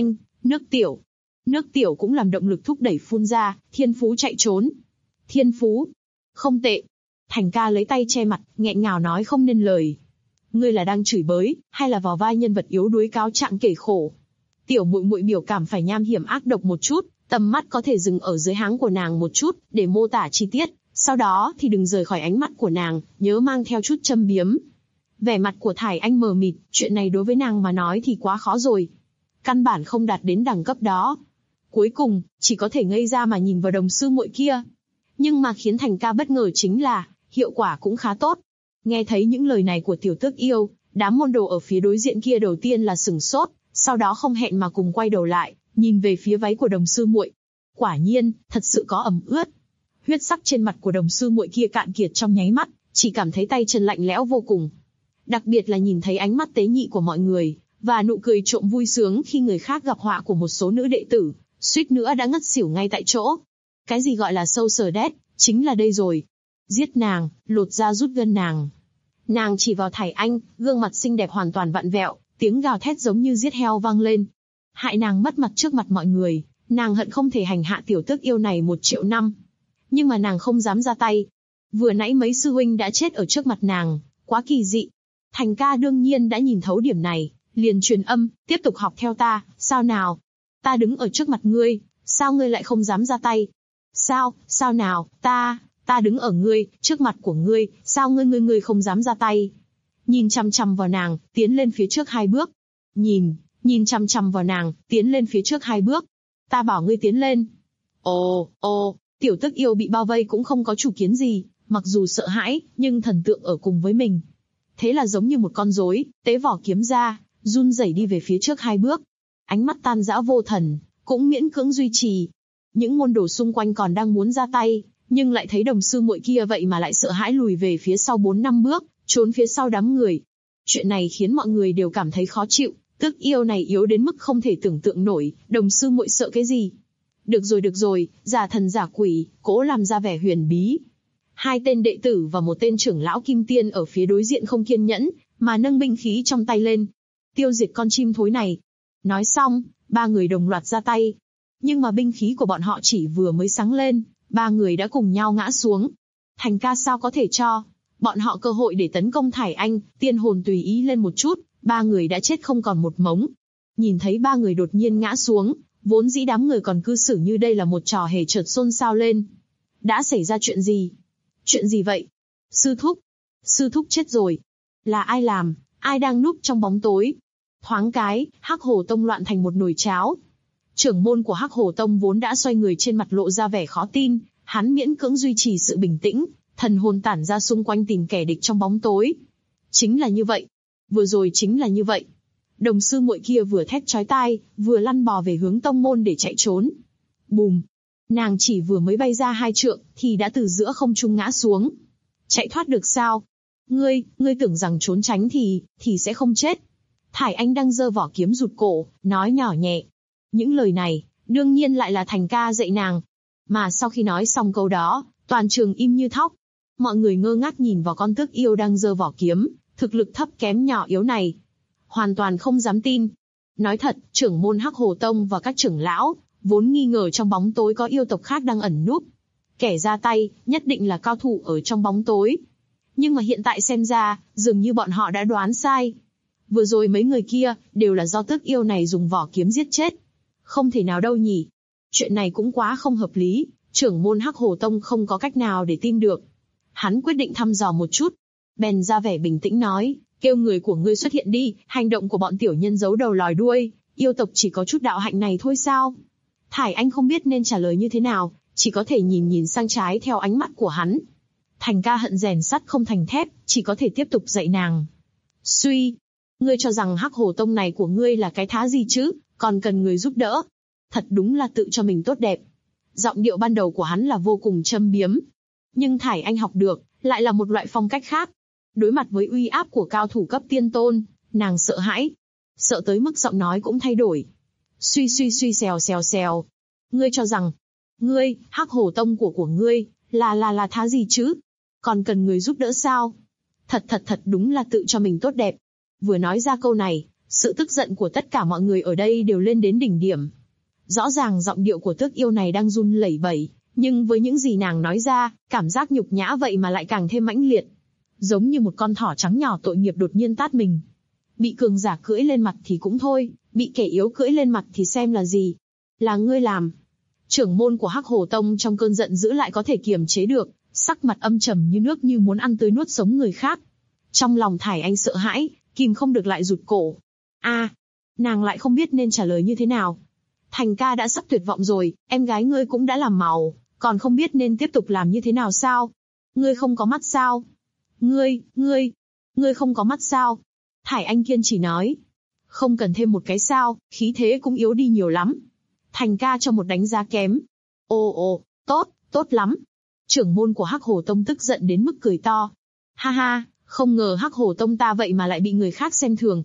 Nước tiểu. Nước tiểu cũng làm động lực thúc đẩy phun ra, thiên phú chạy trốn. Thiên phú. Không tệ. Thành ca lấy tay che mặt, nghẹn ngào nói không nên lời. Ngươi là đang chửi bới, hay là vào vai nhân vật yếu đuối cáo trạng kể khổ? Tiểu muội muội biểu cảm phải nham hiểm ác độc một chút, tầm mắt có thể dừng ở dưới háng của nàng một chút, để mô tả chi tiết. Sau đó thì đừng rời khỏi ánh mắt của nàng, nhớ mang theo chút châm biếm. Vẻ mặt của Thải Anh mờ mịt, chuyện này đối với nàng mà nói thì quá khó rồi. Căn bản không đạt đến đẳng cấp đó. Cuối cùng, chỉ có thể ngây ra mà nhìn vào đồng sư muội kia. Nhưng mà khiến Thành ca bất ngờ chính là, hiệu quả cũng khá tốt. Nghe thấy những lời này của tiểu tước yêu, đám môn đồ ở phía đối diện kia đầu tiên là sửng sốt, sau đó không hẹn mà cùng quay đầu lại, nhìn về phía váy của đồng sư muội. Quả nhiên, thật sự có ẩm ướt. Huyết sắc trên mặt của đồng sư muội kia cạn kiệt trong nháy mắt, chỉ cảm thấy tay chân lạnh lẽo vô cùng. Đặc biệt là nhìn thấy ánh mắt tế nhị của mọi người, và nụ cười trộm vui sướng khi người khác gặp họa của một số nữ đệ tử, suýt nữa đã ngất xỉu ngay tại chỗ. Cái gì gọi là social death, chính là đây rồi. Giết nàng, lột da rút gân nàng. Nàng chỉ vào Thải Anh, gương mặt xinh đẹp hoàn toàn vặn vẹo, tiếng gào thét giống như giết heo vang lên. Hại nàng mất mặt trước mặt mọi người, nàng hận không thể hành hạ tiểu tước yêu này 1 triệu năm. Nhưng mà nàng không dám ra tay. Vừa nãy mấy sư huynh đã chết ở trước mặt nàng, quá kỳ dị. Thành ca đương nhiên đã nhìn thấu điểm này, liền truyền âm, tiếp tục học theo ta, sao nào? Ta đứng ở trước mặt ngươi, sao ngươi lại không dám ra tay? Sao nào, ta đứng ở ngươi, trước mặt của ngươi, sao ngươi không dám ra tay? Nhìn chằm chằm vào nàng, tiến lên phía trước 2 bước. Nhìn chằm chằm vào nàng, tiến lên phía trước 2 bước. Ta bảo ngươi tiến lên. Ồ, tiểu tước yêu bị bao vây cũng không có chủ kiến gì, mặc dù sợ hãi, nhưng thần tượng ở cùng với mình. Thế là giống như một con rối, tế vỏ kiếm ra, run rẩy đi về phía trước 2 bước. Ánh mắt tan rã vô thần, cũng miễn cưỡng duy trì. Những môn đồ xung quanh còn đang muốn ra tay, nhưng lại thấy đồng sư muội kia vậy mà lại sợ hãi lùi về phía sau 4-5 bước, trốn phía sau đám người. Chuyện này khiến mọi người đều cảm thấy khó chịu, tước yêu này yếu đến mức không thể tưởng tượng nổi, đồng sư muội sợ cái gì? Được rồi, giả thần giả quỷ, cố làm ra vẻ huyền bí. 2 tên đệ tử và 1 tên trưởng lão kim tiên ở phía đối diện không kiên nhẫn, mà nâng binh khí trong tay lên. Tiêu diệt con chim thối này. Nói xong, 3 người đồng loạt ra tay. Nhưng mà binh khí của bọn họ chỉ vừa mới sáng lên, 3 người đã cùng nhau ngã xuống. Thành ca sao có thể cho bọn họ cơ hội để tấn công Thải Anh, tiên hồn tùy ý lên một chút, 3 người đã chết không còn một mống. Nhìn thấy 3 người đột nhiên ngã xuống, vốn dĩ đám người còn cư xử như đây là một trò hề chợt xôn xao lên. Đã xảy ra chuyện gì? Chuyện gì vậy? Sư thúc chết rồi. Là ai làm? Ai đang núp trong bóng tối? Thoáng cái, Hắc Hổ Tông loạn thành một nồi cháo. Trưởng môn của Hắc Hổ Tông vốn đã xoay người trên mặt lộ ra vẻ khó tin, hắn miễn cưỡng duy trì sự bình tĩnh, thần hồn tản ra xung quanh tìm kẻ địch trong bóng tối. Chính là như vậy. Vừa rồi chính là như vậy. Đồng sư muội kia vừa thét chói tai, vừa lăn bò về hướng tông môn để chạy trốn. Bùm! Nàng chỉ vừa mới bay ra 2 trượng, thì đã từ giữa không trung ngã xuống. Chạy thoát được sao? Ngươi tưởng rằng trốn tránh thì sẽ không chết. Thải Anh đang giơ vỏ kiếm rụt cổ, nói nhỏ nhẹ. Những lời này, đương nhiên lại là Thành ca dạy nàng. Mà sau khi nói xong câu đó, toàn trường im như thóc. Mọi người ngơ ngác nhìn vào con tước yêu đang giơ vỏ kiếm, thực lực thấp kém nhỏ yếu này. Hoàn toàn không dám tin. Nói thật, trưởng môn Hắc Hổ Tông và các trưởng lão, vốn nghi ngờ trong bóng tối có yêu tộc khác đang ẩn núp. Kẻ ra tay, nhất định là cao thủ ở trong bóng tối. Nhưng mà hiện tại xem ra, dường như bọn họ đã đoán sai. Vừa rồi mấy người kia, đều là do tước yêu này dùng vỏ kiếm giết chết. Không thể nào đâu nhỉ. Chuyện này cũng quá không hợp lý, trưởng môn Hắc Hổ Tông không có cách nào để tin được. Hắn quyết định thăm dò một chút. Bèn ra vẻ bình tĩnh nói, kêu người của ngươi xuất hiện đi, hành động của bọn tiểu nhân giấu đầu lòi đuôi, yêu tộc chỉ có chút đạo hạnh này thôi sao? Thải Anh không biết nên trả lời như thế nào, chỉ có thể nhìn sang trái theo ánh mắt của hắn. Thành ca hận rèn sắt không thành thép, chỉ có thể tiếp tục dạy nàng. Suy, ngươi cho rằng Hắc Hổ Tông này của ngươi là cái thá gì chứ, còn cần người giúp đỡ. Thật đúng là tự cho mình tốt đẹp. Giọng điệu ban đầu của hắn là vô cùng châm biếm. Nhưng Thải Anh học được, lại là một loại phong cách khác. Đối mặt với uy áp của cao thủ cấp tiên tôn, nàng sợ hãi. Sợ tới mức giọng nói cũng thay đổi. Suy xèo. Ngươi cho rằng, ngươi, Hắc Hổ Tông của ngươi, là thá gì chứ? Còn cần người giúp đỡ sao? Thật đúng là tự cho mình tốt đẹp. Vừa nói ra câu này, Sự tức giận của tất cả mọi người ở đây đều lên đến đỉnh điểm. Rõ ràng giọng điệu của tước yêu này đang run lẩy bẩy, nhưng với những gì nàng nói ra, cảm giác nhục nhã vậy mà lại càng thêm mãnh liệt. Giống như một con thỏ trắng nhỏ tội nghiệp đột nhiên tát mình. Bị cường giả cưỡi lên mặt thì cũng thôi, bị kẻ yếu cưỡi lên mặt thì xem là gì. Là ngươi làm. Trưởng môn của Hắc Hổ Tông trong cơn giận dữ lại có thể kiềm chế được, sắc mặt âm trầm như nước như muốn ăn tươi nuốt sống người khác. Trong lòng Thải Anh sợ hãi, kìm không được lại rụt cổ. Nàng lại không biết nên trả lời như thế nào. Thành ca đã sắp tuyệt vọng rồi, em gái ngươi cũng đã làm màu, còn không biết nên tiếp tục làm như thế nào sao? Ngươi không có mắt sao? Ngươi không có mắt sao? Thải Anh kiên trì nói. Không cần thêm một cái sao, khí thế cũng yếu đi nhiều lắm. Thành ca cho một đánh giá kém. Ồ, tốt lắm. Trưởng môn của Hắc Hổ Tông tức giận đến mức cười to. Ha ha, không ngờ Hắc Hổ Tông ta vậy mà lại bị người khác xem thường.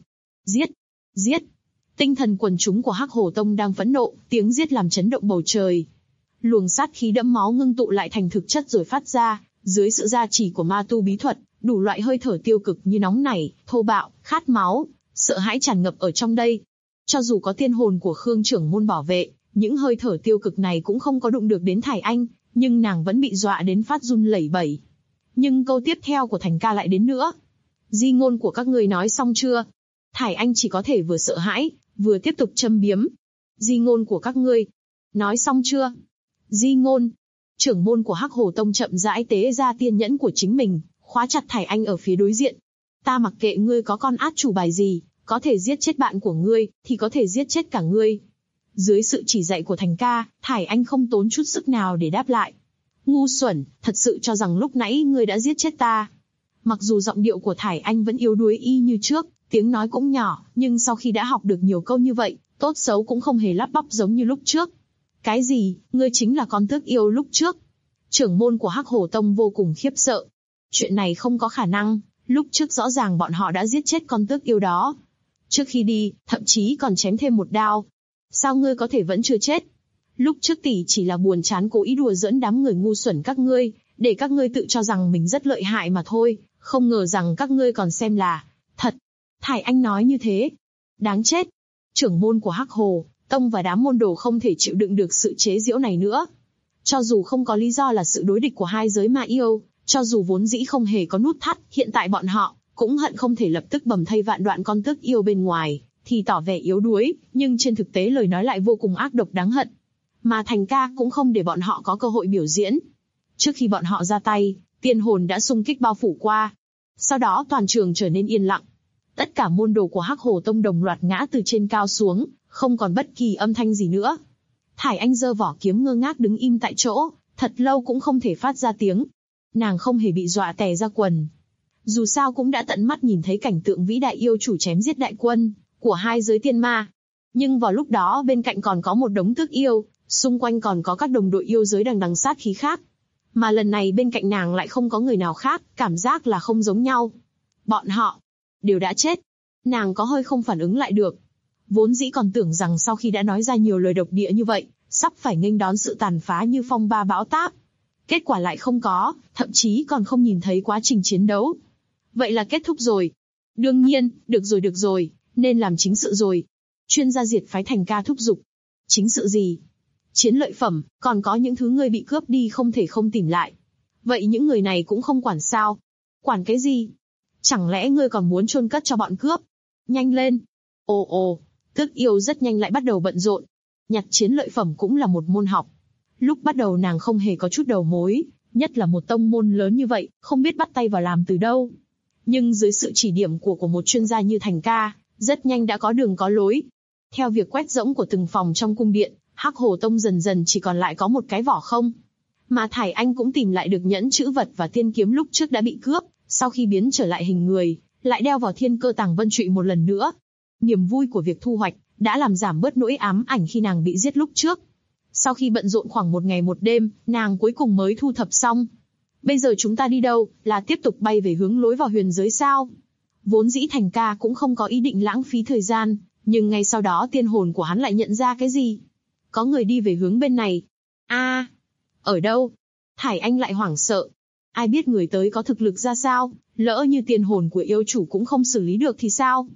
Giết! Tinh thần quần chúng của Hắc Hổ Tông đang phẫn nộ, tiếng giết làm chấn động bầu trời. Luồng sát khí đẫm máu ngưng tụ lại thành thực chất rồi phát ra, dưới sự gia trì của ma tu bí thuật, đủ loại hơi thở tiêu cực như nóng nảy, thô bạo, khát máu, sợ hãi tràn ngập ở trong đây. Cho dù có tiên hồn của Khương trưởng môn bảo vệ, những hơi thở tiêu cực này cũng không có đụng được đến Thải Anh, nhưng nàng vẫn bị dọa đến phát run lẩy bẩy. Nhưng câu tiếp theo của Thành ca lại đến nữa. Di ngôn của các ngươi nói xong chưa? Thải Anh chỉ có thể vừa sợ hãi, vừa tiếp tục châm biếm. Di ngôn của các ngươi nói xong chưa? Di ngôn. Trưởng môn của Hắc Hổ Tông chậm rãi tế ra tiên nhẫn của chính mình, khóa chặt Thải Anh ở phía đối diện. Ta mặc kệ ngươi có con át chủ bài gì, có thể giết chết bạn của ngươi, thì có thể giết chết cả ngươi. Dưới sự chỉ dạy của Thành ca, Thải Anh không tốn chút sức nào để đáp lại. Ngu xuẩn, thật sự cho rằng lúc nãy ngươi đã giết chết ta. Mặc dù giọng điệu của Thải Anh vẫn yếu đuối y như trước, tiếng nói cũng nhỏ, nhưng sau khi đã học được nhiều câu như vậy, tốt xấu cũng không hề lắp bắp giống như lúc trước. Cái gì, ngươi chính là con tước yêu lúc trước? Trưởng môn của Hắc Hổ Tông vô cùng khiếp sợ. Chuyện này không có khả năng, lúc trước rõ ràng bọn họ đã giết chết con tước yêu đó. Trước khi đi, thậm chí còn chém thêm một đao. Sao ngươi có thể vẫn chưa chết? Lúc trước tỷ chỉ là buồn chán cố ý đùa giỡn đám người ngu xuẩn các ngươi, để các ngươi tự cho rằng mình rất lợi hại mà thôi, không ngờ rằng các ngươi còn xem là thật. Thải Anh nói như thế. Đáng chết. Trưởng môn của Hắc Hổ Tông và đám môn đồ không thể chịu đựng được sự chế giễu này nữa. Cho dù không có lý do là sự đối địch của hai giới ma yêu, cho dù vốn dĩ không hề có nút thắt, hiện tại bọn họ cũng hận không thể lập tức bầm thây vạn đoạn con tước yêu bên ngoài, thì tỏ vẻ yếu đuối, nhưng trên thực tế lời nói lại vô cùng ác độc đáng hận. Mà Thành ca cũng không để bọn họ có cơ hội biểu diễn. Trước khi bọn họ ra tay, tiên hồn đã xung kích bao phủ qua. Sau đó toàn trường trở nên yên lặng. Tất cả môn đồ của Hắc Hổ Tông đồng loạt ngã từ trên cao xuống, không còn bất kỳ âm thanh gì nữa. Thải Anh giơ vỏ kiếm ngơ ngác đứng im tại chỗ, thật lâu cũng không thể phát ra tiếng. Nàng không hề bị dọa tè ra quần. Dù sao cũng đã tận mắt nhìn thấy cảnh tượng vĩ đại yêu chủ chém giết đại quân của hai giới tiên ma. Nhưng vào lúc đó bên cạnh còn có một đống tước yêu, xung quanh còn có các đồng đội yêu giới đằng đằng sát khí khác. Mà lần này bên cạnh nàng lại không có người nào khác, cảm giác là không giống nhau. Bọn họ đều đã chết. Nàng có hơi không phản ứng lại được. Vốn dĩ còn tưởng rằng sau khi đã nói ra nhiều lời độc địa như vậy, sắp phải nghênh đón sự tàn phá như phong ba bão táp. Kết quả lại không có, thậm chí còn không nhìn thấy quá trình chiến đấu. Vậy là kết thúc rồi. Đương nhiên, được rồi, nên làm chính sự rồi. Chuyên gia diệt phái Thành ca thúc giục. Chính sự gì? Chiến lợi phẩm, còn có những thứ ngươi bị cướp đi không thể không tìm lại. Vậy những người này cũng không quản sao? Quản cái gì? Chẳng lẽ ngươi còn muốn chôn cất cho bọn cướp? Nhanh lên! Ồ, tước yêu rất nhanh lại bắt đầu bận rộn. Nhặt chiến lợi phẩm cũng là một môn học. Lúc bắt đầu nàng không hề có chút đầu mối, nhất là một tông môn lớn như vậy, không biết bắt tay vào làm từ đâu. Nhưng dưới sự chỉ điểm của một chuyên gia như Thành ca, rất nhanh đã có đường có lối. Theo việc quét rỗng của từng phòng trong cung điện, Hắc Hổ Tông dần dần chỉ còn lại có một cái vỏ không. Mà Thải Anh cũng tìm lại được nhẫn chữ vật và tiên kiếm lúc trước đã bị cướp, sau khi biến trở lại hình người, lại đeo vào thiên cơ tàng vân trụy một lần nữa. Niềm vui của việc thu hoạch đã làm giảm bớt nỗi ám ảnh khi nàng bị giết lúc trước. Sau khi bận rộn khoảng một ngày một đêm, nàng cuối cùng mới thu thập xong. Bây giờ chúng ta đi đâu, là tiếp tục bay về hướng lối vào huyền giới sao? Vốn dĩ Thành ca cũng không có ý định lãng phí thời gian, nhưng ngay sau đó tiên hồn của hắn lại nhận ra cái gì? Có người đi về hướng bên này. Ở đâu? Thải Anh lại hoảng sợ. Ai biết người tới có thực lực ra sao, lỡ như tiên hồn của yêu chủ cũng không xử lý được thì sao?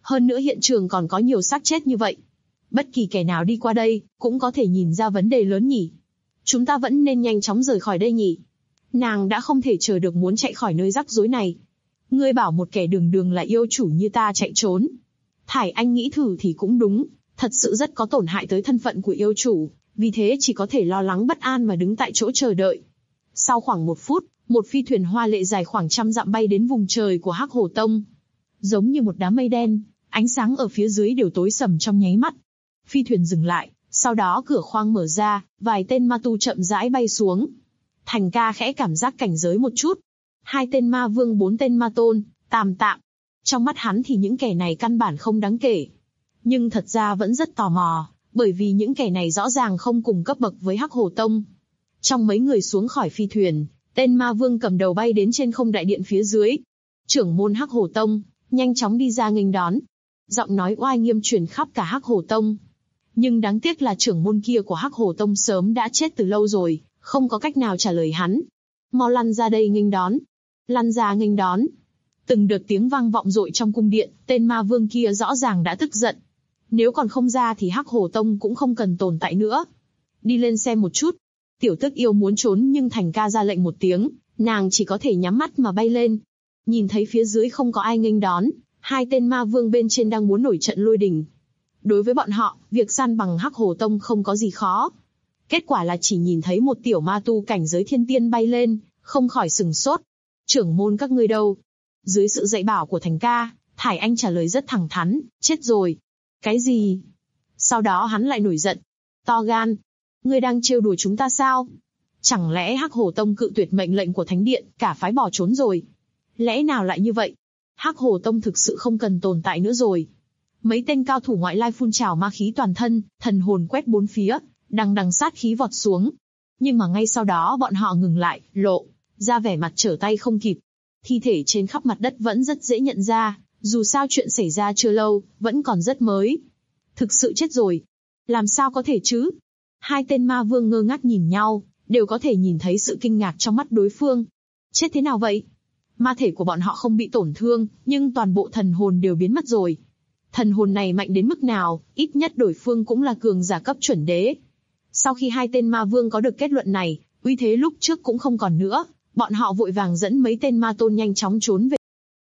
Hơn nữa hiện trường còn có nhiều xác chết như vậy. Bất kỳ kẻ nào đi qua đây, cũng có thể nhìn ra vấn đề lớn nhỉ. Chúng ta vẫn nên nhanh chóng rời khỏi đây nhỉ. Nàng đã không thể chờ được muốn chạy khỏi nơi rắc rối này. Ngươi bảo một kẻ đường đường là yêu chủ như ta chạy trốn. Thải Anh nghĩ thử thì cũng đúng, thật sự rất có tổn hại tới thân phận của yêu chủ, vì thế chỉ có thể lo lắng bất an mà đứng tại chỗ chờ đợi. Sau khoảng 1 phút, một phi thuyền hoa lệ dài khoảng 100 dặm bay đến vùng trời của Hắc Hổ Tông. Giống như một đám mây đen, ánh sáng ở phía dưới đều tối sầm trong nháy mắt. Phi thuyền dừng lại, sau đó cửa khoang mở ra, vài tên ma tu chậm rãi bay xuống. Thành ca khẽ cảm giác cảnh giới một chút. 2 tên ma vương, 4 tên ma tôn, tạm. Trong mắt hắn thì những kẻ này căn bản không đáng kể. Nhưng thật ra vẫn rất tò mò, bởi vì những kẻ này rõ ràng không cùng cấp bậc với Hắc Hổ Tông. Trong mấy người xuống khỏi phi thuyền, tên ma vương cầm đầu bay đến trên không đại điện phía dưới. Trưởng môn Hắc Hổ Tông nhanh chóng đi ra nghênh đón. Giọng nói oai nghiêm truyền khắp cả Hắc Hổ Tông. Nhưng đáng tiếc là trưởng môn kia của Hắc Hổ Tông sớm đã chết từ lâu rồi, không có cách nào trả lời hắn. Mau lăn ra đây nghênh đón. Lăn ra nghênh đón. Từng đợt tiếng vang vọng dội trong cung điện, tên ma vương kia rõ ràng đã tức giận. Nếu còn không ra thì Hắc Hổ Tông cũng không cần tồn tại nữa. Đi lên xem một chút. Tiểu Tức Yêu muốn trốn nhưng Thành ca ra lệnh một tiếng, nàng chỉ có thể nhắm mắt mà bay lên. Nhìn thấy phía dưới không có ai nghênh đón, 2 tên ma vương bên trên đang muốn nổi trận lôi đình. Đối với bọn họ, việc san bằng Hắc Hổ Tông không có gì khó. Kết quả là chỉ nhìn thấy một tiểu ma tu cảnh giới thiên tiên bay lên, không khỏi sừng sốt. Trưởng môn các ngươi đâu? Dưới sự dạy bảo của Thành ca, Thải Anh trả lời rất thẳng thắn, chết rồi. Cái gì? Sau đó hắn lại nổi giận. To gan. Ngươi đang trêu đùa chúng ta sao? Chẳng lẽ Hắc Hổ Tông cự tuyệt mệnh lệnh của Thánh Điện, cả phái bỏ trốn rồi? Lẽ nào lại như vậy? Hắc Hổ Tông thực sự không cần tồn tại nữa rồi. Mấy tên cao thủ ngoại lai phun trào ma khí toàn thân, thần hồn quét bốn phía, đằng sát khí vọt xuống. Nhưng mà ngay sau đó bọn họ ngừng lại, lộ ra vẻ mặt trở tay không kịp. Thi thể trên khắp mặt đất vẫn rất dễ nhận ra, dù sao chuyện xảy ra chưa lâu, vẫn còn rất mới. Thực sự chết rồi. Làm sao có thể chứ? 2 tên ma vương ngơ ngác nhìn nhau, đều có thể nhìn thấy sự kinh ngạc trong mắt đối phương. Chết thế nào vậy? Ma thể của bọn họ không bị tổn thương, nhưng toàn bộ thần hồn đều biến mất rồi. Thần hồn này mạnh đến mức nào, ít nhất đối phương cũng là cường giả cấp chuẩn đế. Sau khi 2 tên ma vương có được kết luận này, uy thế lúc trước cũng không còn nữa, bọn họ vội vàng dẫn mấy tên ma tôn nhanh chóng trốn về.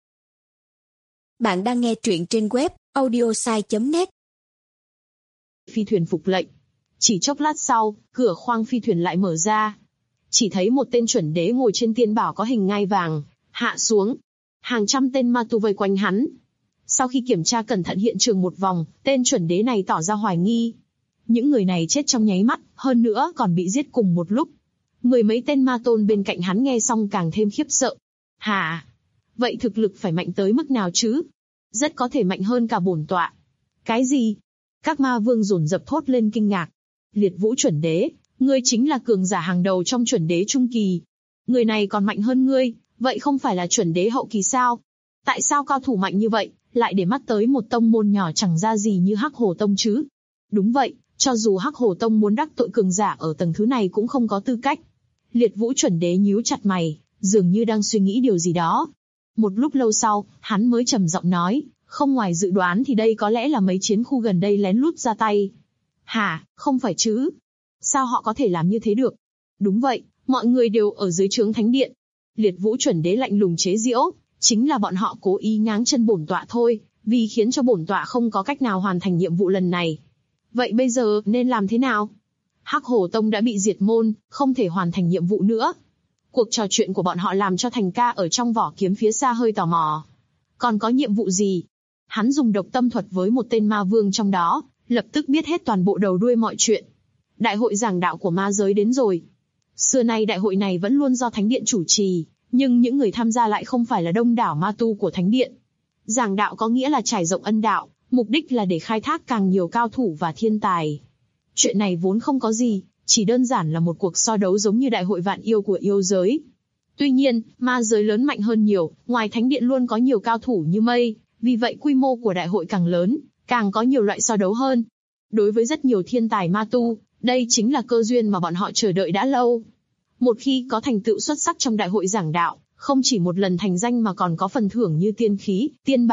Bạn đang nghe truyện trên web audiosai.net. Phi thuyền phục lệnh. Chỉ chốc lát sau, cửa khoang phi thuyền lại mở ra. Chỉ thấy một tên chuẩn đế ngồi trên tiên bảo có hình ngai vàng, hạ xuống. Hàng trăm tên ma tu vây quanh hắn. Sau khi kiểm tra cẩn thận hiện trường một vòng, tên chuẩn đế này tỏ ra hoài nghi. Những người này chết trong nháy mắt, hơn nữa còn bị giết cùng một lúc. 10 mấy tên ma tôn bên cạnh hắn nghe xong càng thêm khiếp sợ. Hả? Vậy thực lực phải mạnh tới mức nào chứ? Rất có thể mạnh hơn cả bổn tọa. Cái gì? Các ma vương dồn dập thốt lên kinh ngạc. Liệt Vũ chuẩn đế, ngươi chính là cường giả hàng đầu trong chuẩn đế trung kỳ. Người này còn mạnh hơn ngươi, vậy không phải là chuẩn đế hậu kỳ sao? Tại sao cao thủ mạnh như vậy, lại để mắt tới một tông môn nhỏ chẳng ra gì như Hắc Hổ Tông chứ? Đúng vậy, cho dù Hắc Hổ Tông muốn đắc tội cường giả ở tầng thứ này cũng không có tư cách. Liệt Vũ chuẩn đế nhíu chặt mày, dường như đang suy nghĩ điều gì đó. Một lúc lâu sau, hắn mới trầm giọng nói, không ngoài dự đoán thì đây có lẽ là mấy chiến khu gần đây lén lút ra tay. Hả, không phải chứ? Sao họ có thể làm như thế được? Đúng vậy, mọi người đều ở dưới trướng Thánh Điện. Liệt Vũ chuẩn đế lạnh lùng chế giễu, chính là bọn họ cố ý ngáng chân bổn tọa thôi, vì khiến cho bổn tọa không có cách nào hoàn thành nhiệm vụ lần này. Vậy bây giờ nên làm thế nào? Hắc Hổ Tông đã bị diệt môn, không thể hoàn thành nhiệm vụ nữa. Cuộc trò chuyện của bọn họ làm cho Thành ca ở trong vỏ kiếm phía xa hơi tò mò. Còn có nhiệm vụ gì? Hắn dùng độc tâm thuật với một tên ma vương trong đó, lập tức biết hết toàn bộ đầu đuôi mọi chuyện. Đại hội giảng đạo của ma giới đến rồi. Xưa nay đại hội này vẫn luôn do Thánh Điện chủ trì, nhưng những người tham gia lại không phải là đông đảo ma tu của Thánh Điện. Giảng đạo có nghĩa là trải rộng ân đạo, mục đích là để khai thác càng nhiều cao thủ và thiên tài. Chuyện này vốn không có gì, chỉ đơn giản là một cuộc so đấu giống như đại hội vạn yêu của yêu giới. Tuy nhiên, ma giới lớn mạnh hơn nhiều, ngoài Thánh Điện luôn có nhiều cao thủ như mây, vì vậy quy mô của đại hội càng lớn, càng có nhiều loại so đấu hơn. Đối với rất nhiều thiên tài ma tu, đây chính là cơ duyên mà bọn họ chờ đợi đã lâu. Một khi có thành tựu xuất sắc trong đại hội giảng đạo, không chỉ một lần thành danh mà còn có phần thưởng như tiên khí, tiên bảo,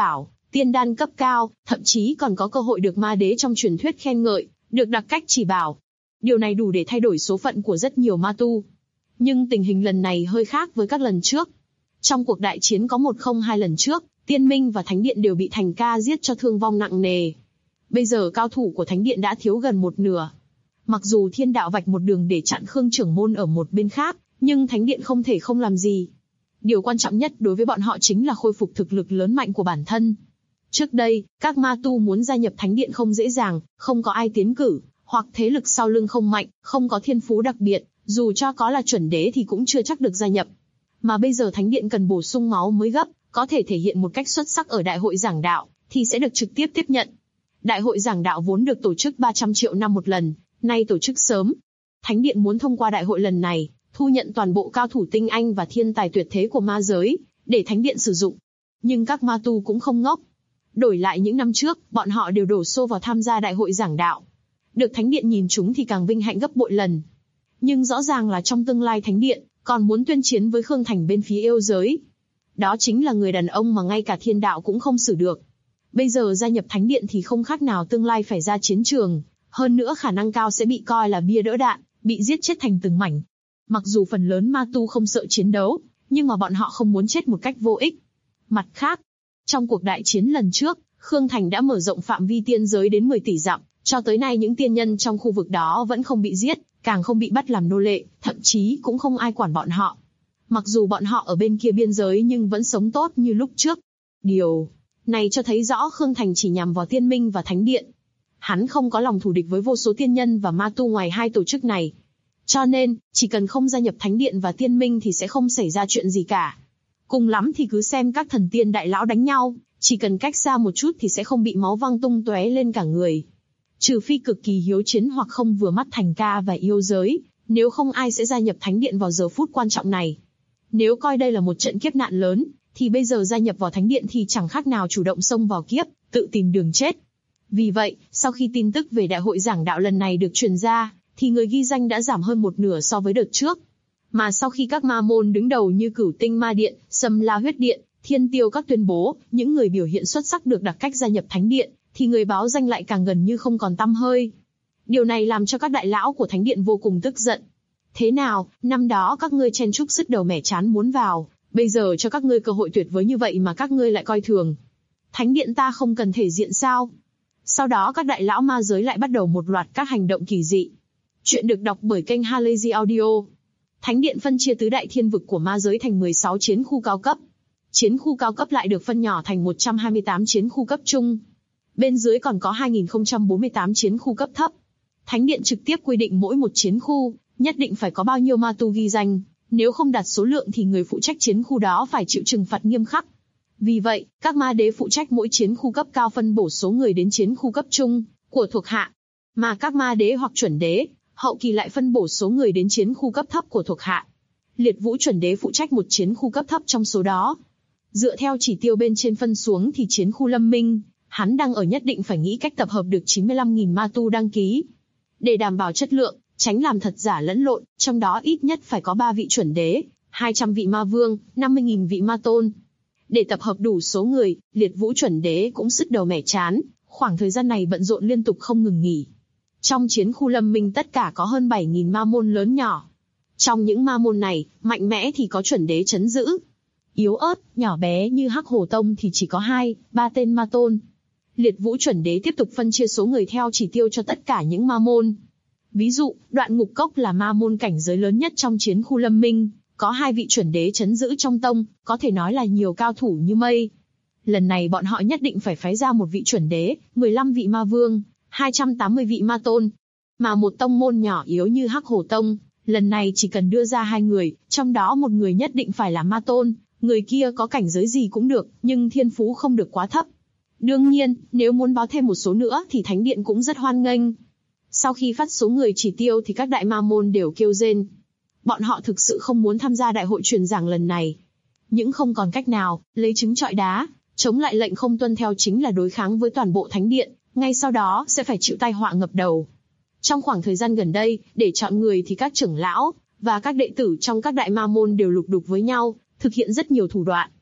tiên đan cấp cao, thậm chí còn có cơ hội được ma đế trong truyền thuyết khen ngợi, được đặc cách chỉ bảo. Điều này đủ để thay đổi số phận của rất nhiều ma tu. Nhưng tình hình lần này hơi khác với các lần trước. Trong cuộc đại chiến có 102 lần trước, Tiên Minh và Thánh Điện đều bị Thành Ca giết cho thương vong nặng nề. Bây giờ cao thủ của Thánh Điện đã thiếu gần một nửa. Mặc dù Thiên Đạo vạch một đường để chặn Khương trưởng môn ở một bên khác, nhưng Thánh Điện không thể không làm gì. Điều quan trọng nhất đối với bọn họ chính là khôi phục thực lực lớn mạnh của bản thân. Trước đây, các ma tu muốn gia nhập Thánh Điện không dễ dàng, không có ai tiến cử, hoặc thế lực sau lưng không mạnh, không có thiên phú đặc biệt, dù cho có là chuẩn đế thì cũng chưa chắc được gia nhập. Mà bây giờ Thánh Điện cần bổ sung máu mới gấp, có thể thể hiện một cách xuất sắc ở Đại hội giảng đạo, thì sẽ được trực tiếp tiếp nhận. Đại hội giảng đạo vốn được tổ chức 300 triệu năm một lần, nay tổ chức sớm. Thánh Điện muốn thông qua đại hội lần này, thu nhận toàn bộ cao thủ tinh anh và thiên tài tuyệt thế của ma giới, để Thánh Điện sử dụng. Nhưng các ma tu cũng không ngốc. Đổi lại những năm trước, bọn họ đều đổ xô vào tham gia đại hội giảng đạo. Được Thánh Điện nhìn chúng thì càng vinh hạnh gấp bội lần. Nhưng rõ ràng là trong tương lai Thánh Điện còn muốn tuyên chiến với Khương Thành bên phía yêu giới. Đó chính là người đàn ông mà ngay cả thiên đạo cũng không xử được. Bây giờ gia nhập Thánh Điện thì không khác nào tương lai phải ra chiến trường, hơn nữa khả năng cao sẽ bị coi là bia đỡ đạn, bị giết chết thành từng mảnh. Mặc dù phần lớn ma tu không sợ chiến đấu, nhưng mà bọn họ không muốn chết một cách vô ích. Mặt khác, trong cuộc đại chiến lần trước, Khương Thành đã mở rộng phạm vi tiên giới đến 10 tỷ dặm, cho tới nay những tiên nhân trong khu vực đó vẫn không bị giết, càng không bị bắt làm nô lệ, thậm chí cũng không ai quản bọn họ. Mặc dù bọn họ ở bên kia biên giới nhưng vẫn sống tốt như lúc trước. Điều này cho thấy rõ Khương Thành chỉ nhằm vào Tiên Minh và Thánh Điện. Hắn không có lòng thù địch với vô số tiên nhân và ma tu ngoài hai tổ chức này. Cho nên, chỉ cần không gia nhập Thánh Điện và Tiên Minh thì sẽ không xảy ra chuyện gì cả. Cùng lắm thì cứ xem các thần tiên đại lão đánh nhau, chỉ cần cách xa một chút thì sẽ không bị máu văng tung tóe lên cả người. Trừ phi cực kỳ hiếu chiến hoặc không vừa mắt Thành Ca và yêu giới, nếu không ai sẽ gia nhập Thánh Điện vào giờ phút quan trọng này. Nếu coi đây là một trận kiếp nạn lớn, thì bây giờ gia nhập vào Thánh Điện thì chẳng khác nào chủ động xông vào kiếp, tự tìm đường chết. Vì vậy, sau khi tin tức về đại hội giảng đạo lần này được truyền ra, thì người ghi danh đã giảm hơn một nửa so với đợt trước. Mà sau khi các ma môn đứng đầu như Cửu Tinh Ma Điện, Sâm La Huyết Điện, Thiên Tiêu các tuyên bố, những người biểu hiện xuất sắc được đặc cách gia nhập Thánh Điện, thì người báo danh lại càng gần như không còn tăm hơi. Điều này làm cho các đại lão của Thánh Điện vô cùng tức giận. Thế nào, năm đó các ngươi chen chúc sứt đầu mẻ chán muốn vào, bây giờ cho các ngươi cơ hội tuyệt vời như vậy mà các ngươi lại coi thường. Thánh Điện ta không cần thể diện sao? Sau đó các đại lão ma giới lại bắt đầu một loạt các hành động kỳ dị. Chuyện được đọc bởi kênh Halazy Audio. Thánh Điện phân chia tứ đại thiên vực của ma giới thành 16 chiến khu cao cấp. Chiến khu cao cấp lại được phân nhỏ thành 128 chiến khu cấp trung. Bên dưới còn có 2048 chiến khu cấp thấp. Thánh Điện trực tiếp quy định mỗi một chiến khu, nhất định phải có bao nhiêu ma tu ghi danh, nếu không đạt số lượng thì người phụ trách chiến khu đó phải chịu trừng phạt nghiêm khắc. Vì vậy, các ma đế phụ trách mỗi chiến khu cấp cao phân bổ số người đến chiến khu cấp trung của thuộc hạ, mà các ma đế hoặc chuẩn đế, hậu kỳ lại phân bổ số người đến chiến khu cấp thấp của thuộc hạ. Liệt Vũ chuẩn đế phụ trách một chiến khu cấp thấp trong số đó. Dựa theo chỉ tiêu bên trên phân xuống thì chiến khu Lâm Minh, hắn đang ở nhất định phải nghĩ cách tập hợp được 95.000 ma tu đăng ký. Để đảm bảo chất lượng, tránh làm thật giả lẫn lộn, trong đó ít nhất phải có 3 vị chuẩn đế, 200 vị ma vương, 50.000 vị ma tôn. Để tập hợp đủ số người, Liệt Vũ chuẩn đế cũng sứt đầu mẻ chán, khoảng thời gian này bận rộn liên tục không ngừng nghỉ. Trong chiến khu Lâm Minh tất cả có hơn 7.000 ma môn lớn nhỏ. Trong những ma môn này, mạnh mẽ thì có chuẩn đế trấn giữ. Yếu ớt, nhỏ bé như Hắc Hổ Tông thì chỉ có 2-3 tên ma tôn. Liệt Vũ chuẩn đế tiếp tục phân chia số người theo chỉ tiêu cho tất cả những ma môn. Ví dụ, Đoạn Ngục Cốc là ma môn cảnh giới lớn nhất trong chiến khu Lâm Minh, có 2 vị chuẩn đế trấn giữ trong tông, có thể nói là nhiều cao thủ như mây. Lần này bọn họ nhất định phải phái ra một vị chuẩn đế, 15 vị ma vương, 280 vị ma tôn. Mà một tông môn nhỏ yếu như Hắc Hổ Tông, lần này chỉ cần đưa ra 2 người, trong đó một người nhất định phải là ma tôn, người kia có cảnh giới gì cũng được, nhưng thiên phú không được quá thấp. Đương nhiên, nếu muốn báo thêm một số nữa thì Thánh Điện cũng rất hoan nghênh. Sau khi phát số người chỉ tiêu thì các đại ma môn đều kêu rên. Bọn họ thực sự không muốn tham gia đại hội truyền giảng lần này. Những không còn cách nào, lấy trứng trọi đá, chống lại lệnh không tuân theo chính là đối kháng với toàn bộ Thánh Điện, ngay sau đó sẽ phải chịu tai họa ngập đầu. Trong khoảng thời gian gần đây, để chọn người thì các trưởng lão và các đệ tử trong các đại ma môn đều lục đục với nhau, thực hiện rất nhiều thủ đoạn.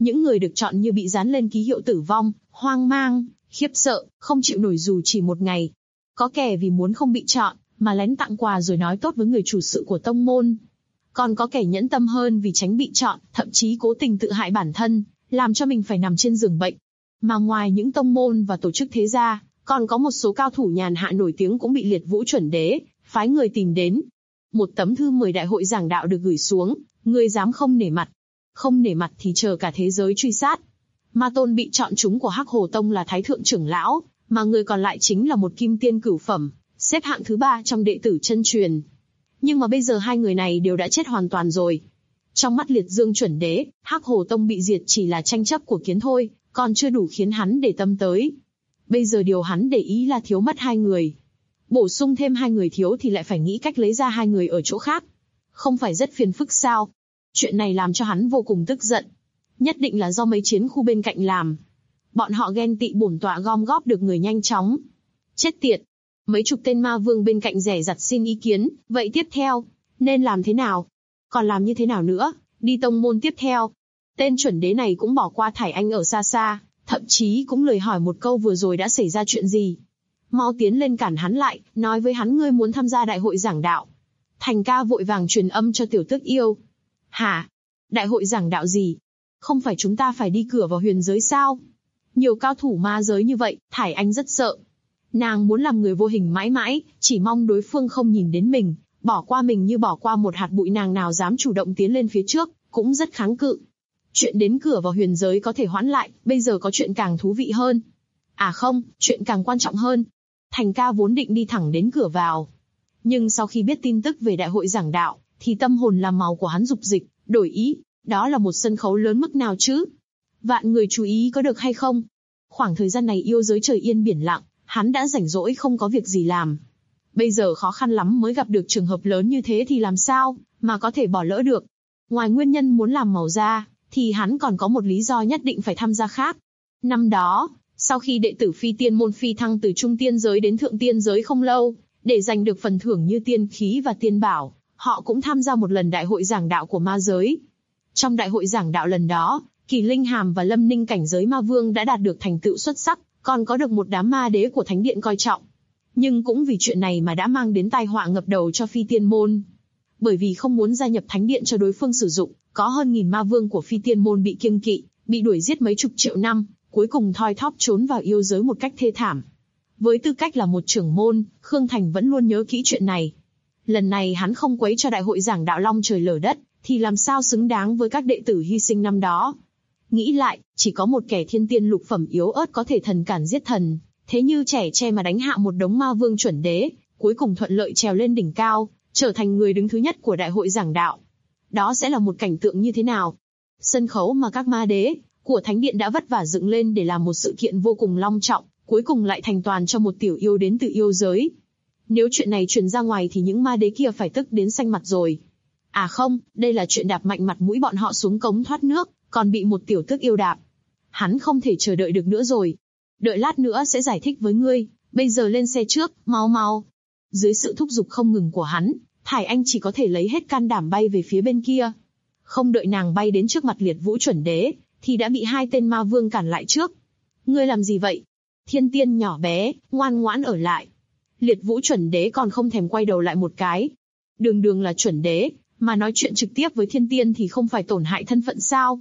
Những người được chọn như bị dán lên ký hiệu tử vong, hoang mang, khiếp sợ, không chịu nổi dù chỉ một ngày. Có kẻ vì muốn không bị chọn, mà lén tặng quà rồi nói tốt với người chủ sự của tông môn. Còn có kẻ nhẫn tâm hơn vì tránh bị chọn, thậm chí cố tình tự hại bản thân, làm cho mình phải nằm trên giường bệnh. Mà ngoài những tông môn và tổ chức thế gia, còn có một số cao thủ nhàn hạ nổi tiếng cũng bị Liệt Vũ Chuẩn Đế phái người tìm đến. Một tấm thư mời đại hội giảng đạo được gửi xuống, người dám không nể mặt. Không nể mặt thì chờ cả thế giới truy sát. Ma tôn bị chọn chúng của Hắc Hồ Tông là Thái Thượng trưởng lão, mà người còn lại chính là một kim tiên cửu phẩm, xếp hạng thứ 3 trong đệ tử chân truyền. Nhưng mà bây giờ hai người này đều đã chết hoàn toàn rồi. Trong mắt Liệt Dương Chuẩn Đế, Hắc Hồ Tông bị diệt chỉ là tranh chấp của kiến thôi, còn chưa đủ khiến hắn để tâm tới. Bây giờ điều hắn để ý là thiếu mất hai người. Bổ sung thêm hai người thiếu thì lại phải nghĩ cách lấy ra hai người ở chỗ khác. Không phải rất phiền phức sao? Chuyện này làm cho hắn vô cùng tức giận. Nhất định là do mấy chiến khu bên cạnh làm. Bọn họ ghen tị bổn tọa gom góp được người nhanh chóng. Chết tiệt! Mấy chục tên ma vương bên cạnh rẻ rặt xin ý kiến, vậy tiếp theo, nên làm thế nào? Còn làm như thế nào nữa? Đi tông môn tiếp theo. Tên chuẩn đế này cũng bỏ qua Thải Anh ở xa xa, thậm chí cũng lười hỏi một câu vừa rồi đã xảy ra chuyện gì. Mau tiến lên cản hắn lại, nói với hắn ngươi muốn tham gia đại hội giảng đạo. Thành ca vội vàng truyền âm cho Tiểu Tước Yêu. Hả? Đại hội giảng đạo gì? Không phải chúng ta phải đi cửa vào huyền giới sao? Nhiều cao thủ ma giới như vậy, Thải Anh rất sợ. Nàng muốn làm người vô hình mãi mãi, chỉ mong đối phương không nhìn đến mình, bỏ qua mình như bỏ qua một hạt bụi. Nàng nào dám chủ động tiến lên phía trước, cũng rất kháng cự. Chuyện đến cửa vào huyền giới có thể hoãn lại, bây giờ có chuyện càng thú vị hơn. À không, chuyện càng quan trọng hơn. Thành ca vốn định đi thẳng đến cửa vào. Nhưng sau khi biết tin tức về đại hội giảng đạo, thì tâm hồn làm màu của hắn dục dịch, đổi ý. Đó là một sân khấu lớn mức nào chứ? Vạn người chú ý có được hay không? Khoảng thời gian này yêu giới trời yên biển lặng, hắn đã rảnh rỗi không có việc gì làm. Bây giờ khó khăn lắm mới gặp được trường hợp lớn như thế thì làm sao mà có thể bỏ lỡ được. Ngoài nguyên nhân muốn làm màu ra, thì hắn còn có một lý do nhất định phải tham gia khác. Năm đó, sau khi đệ tử phi tiên môn phi thăng từ trung tiên giới đến thượng tiên giới không lâu, để giành được phần thưởng như tiên khí và tiên bảo, họ cũng tham gia một lần đại hội giảng đạo của ma giới. Trong đại hội giảng đạo lần đó, Kỳ Linh Hàm và Lâm Ninh cảnh giới ma vương đã đạt được thành tựu xuất sắc, còn có được một đám ma đế của thánh điện coi trọng. Nhưng cũng vì chuyện này mà đã mang đến tai họa ngập đầu cho phi tiên môn. Bởi vì không muốn gia nhập thánh điện cho đối phương sử dụng, có hơn 1000 ma vương của phi tiên môn bị kiêng kỵ, bị đuổi giết mấy chục triệu năm, cuối cùng thoi thóp trốn vào yêu giới một cách thê thảm. Với tư cách là một trưởng môn, Khương Thành vẫn luôn nhớ kỹ chuyện này. Lần này hắn không quấy cho đại hội giảng đạo long trời lở đất, thì làm sao xứng đáng với các đệ tử hy sinh năm đó. Nghĩ lại, chỉ có một kẻ thiên tiên lục phẩm yếu ớt có thể thần cản giết thần, thế như trẻ tre mà đánh hạ một đống ma vương chuẩn đế, cuối cùng thuận lợi trèo lên đỉnh cao, trở thành người đứng thứ nhất của đại hội giảng đạo. Đó sẽ là một cảnh tượng như thế nào? Sân khấu mà các ma đế của thánh điện đã vất vả dựng lên để làm một sự kiện vô cùng long trọng, cuối cùng lại thành toàn cho một tiểu yêu đến từ yêu giới. Nếu chuyện này truyền ra ngoài thì những ma đế kia phải tức đến xanh mặt rồi. À không, đây là chuyện đạp mạnh mặt mũi bọn họ xuống cống thoát nước, còn bị một tiểu tước yêu đạp. Hắn không thể chờ đợi được nữa rồi. Đợi lát nữa sẽ giải thích với ngươi, bây giờ lên xe trước, mau mau. Dưới sự thúc giục không ngừng của hắn, Thải Anh chỉ có thể lấy hết can đảm bay về phía bên kia. Không đợi nàng bay đến trước mặt Liệt Vũ Chuẩn Đế, thì đã bị hai tên ma vương cản lại trước. Ngươi làm gì vậy? Thiên tiên nhỏ bé, ngoan ngoãn ở lại. Liệt Vũ Chuẩn Đế còn không thèm quay đầu lại một cái. Đường đường là chuẩn đế, mà nói chuyện trực tiếp với thiên tiên thì không phải tổn hại thân phận sao?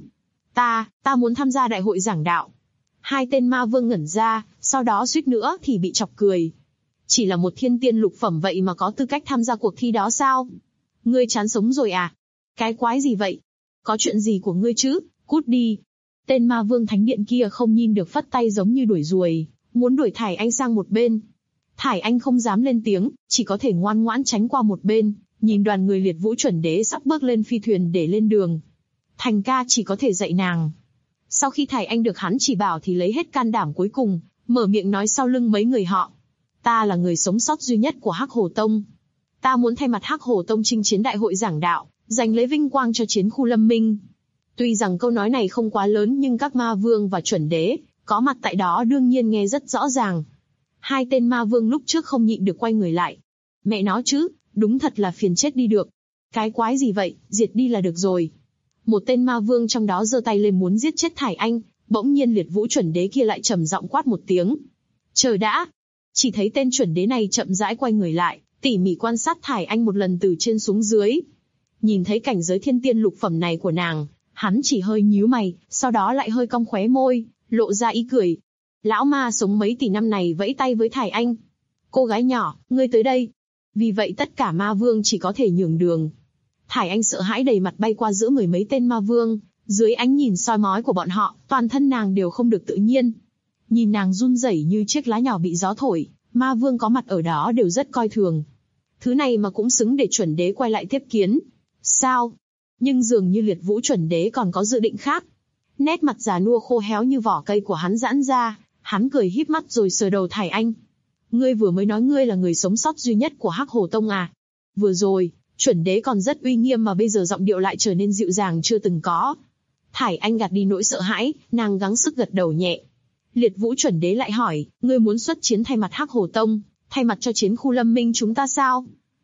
Ta muốn tham gia đại hội giảng đạo. Hai tên ma vương ngẩn ra, sau đó suýt nữa thì bị chọc cười. Chỉ là một thiên tiên lục phẩm vậy mà có tư cách tham gia cuộc thi đó sao? Ngươi chán sống rồi à? Cái quái gì vậy? Có chuyện gì của ngươi chứ? Cút đi. Tên ma vương thánh điện kia không nhìn được phất tay giống như đuổi ruồi, muốn đuổi Thải Anh sang một bên. Thải Anh không dám lên tiếng, chỉ có thể ngoan ngoãn tránh qua một bên, nhìn đoàn người Liệt Vũ Chuẩn Đế sắp bước lên phi thuyền để lên đường. Thành ca chỉ có thể dạy nàng. Sau khi Thải Anh được hắn chỉ bảo thì lấy hết can đảm cuối cùng, mở miệng nói sau lưng mấy người họ. Ta là người sống sót duy nhất của Hắc Hồ Tông. Ta muốn thay mặt Hắc Hồ Tông chinh chiến đại hội giảng đạo, giành lấy vinh quang cho chiến khu Lâm Minh. Tuy rằng câu nói này không quá lớn nhưng các ma vương và chuẩn đế có mặt tại đó đương nhiên nghe rất rõ ràng. Hai tên ma vương lúc trước không nhịn được quay người lại. Mẹ nó chứ, đúng thật là phiền chết đi được. Cái quái gì vậy, diệt đi là được rồi. Một tên ma vương trong đó giơ tay lên muốn giết chết Thải Anh, bỗng nhiên Liệt Vũ chuẩn đế kia lại trầm giọng quát một tiếng. Chờ đã! Chỉ thấy tên chuẩn đế này chậm rãi quay người lại, tỉ mỉ quan sát Thải Anh một lần từ trên xuống dưới. Nhìn thấy cảnh giới thiên tiên lục phẩm này của nàng, hắn chỉ hơi nhíu mày, sau đó lại hơi cong khóe môi, lộ ra ý cười. Lão ma sống mấy tỷ năm này vẫy tay với Thải Anh. Cô gái nhỏ, ngươi tới đây. Vì vậy tất cả ma vương chỉ có thể nhường đường. Thải Anh sợ hãi đầy mặt bay qua giữa mười mấy tên ma vương, dưới ánh nhìn soi mói của bọn họ, toàn thân nàng đều không được tự nhiên. Nhìn nàng run rẩy như chiếc lá nhỏ bị gió thổi, ma vương có mặt ở đó đều rất coi thường. Thứ này mà cũng xứng để chuẩn đế quay lại tiếp kiến. Sao? Nhưng dường như Liệt Vũ chuẩn đế còn có dự định khác. Nét mặt già nua khô héo như vỏ cây của hắn giãn ra, hắn cười híp mắt rồi sờ đầu Thải Anh. Ngươi vừa mới nói ngươi là người sống sót duy nhất của Hắc Hồ Tông à? Vừa rồi, chuẩn đế còn rất uy nghiêm mà bây giờ giọng điệu lại trở nên dịu dàng chưa từng có. Thải Anh gạt đi nỗi sợ hãi, nàng gắng sức gật đầu nhẹ. Liệt Vũ chuẩn đế lại hỏi, ngươi muốn xuất chiến thay mặt Hắc Hồ Tông, thay mặt cho chiến khu Lâm Minh chúng ta sao?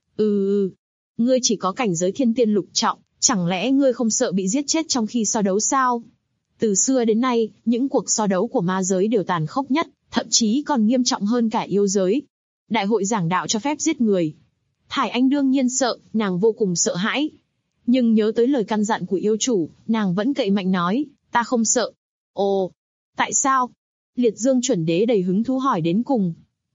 Ngươi chỉ có cảnh giới thiên tiên lục trọng, chẳng lẽ ngươi không sợ bị giết chết trong khi so đấu sao? Từ xưa đến nay, những cuộc so đấu của ma giới đều tàn khốc nhất, thậm chí còn nghiêm trọng hơn cả yêu giới. Đại hội giảng đạo cho phép giết người. Thải Anh đương nhiên sợ, nàng vô cùng sợ hãi. Nhưng nhớ tới lời căn dặn của yêu chủ, nàng vẫn cậy mạnh nói, ta không sợ. Ồ, tại sao? Liệt Dương chuẩn đế đầy hứng thú hỏi đến cùng.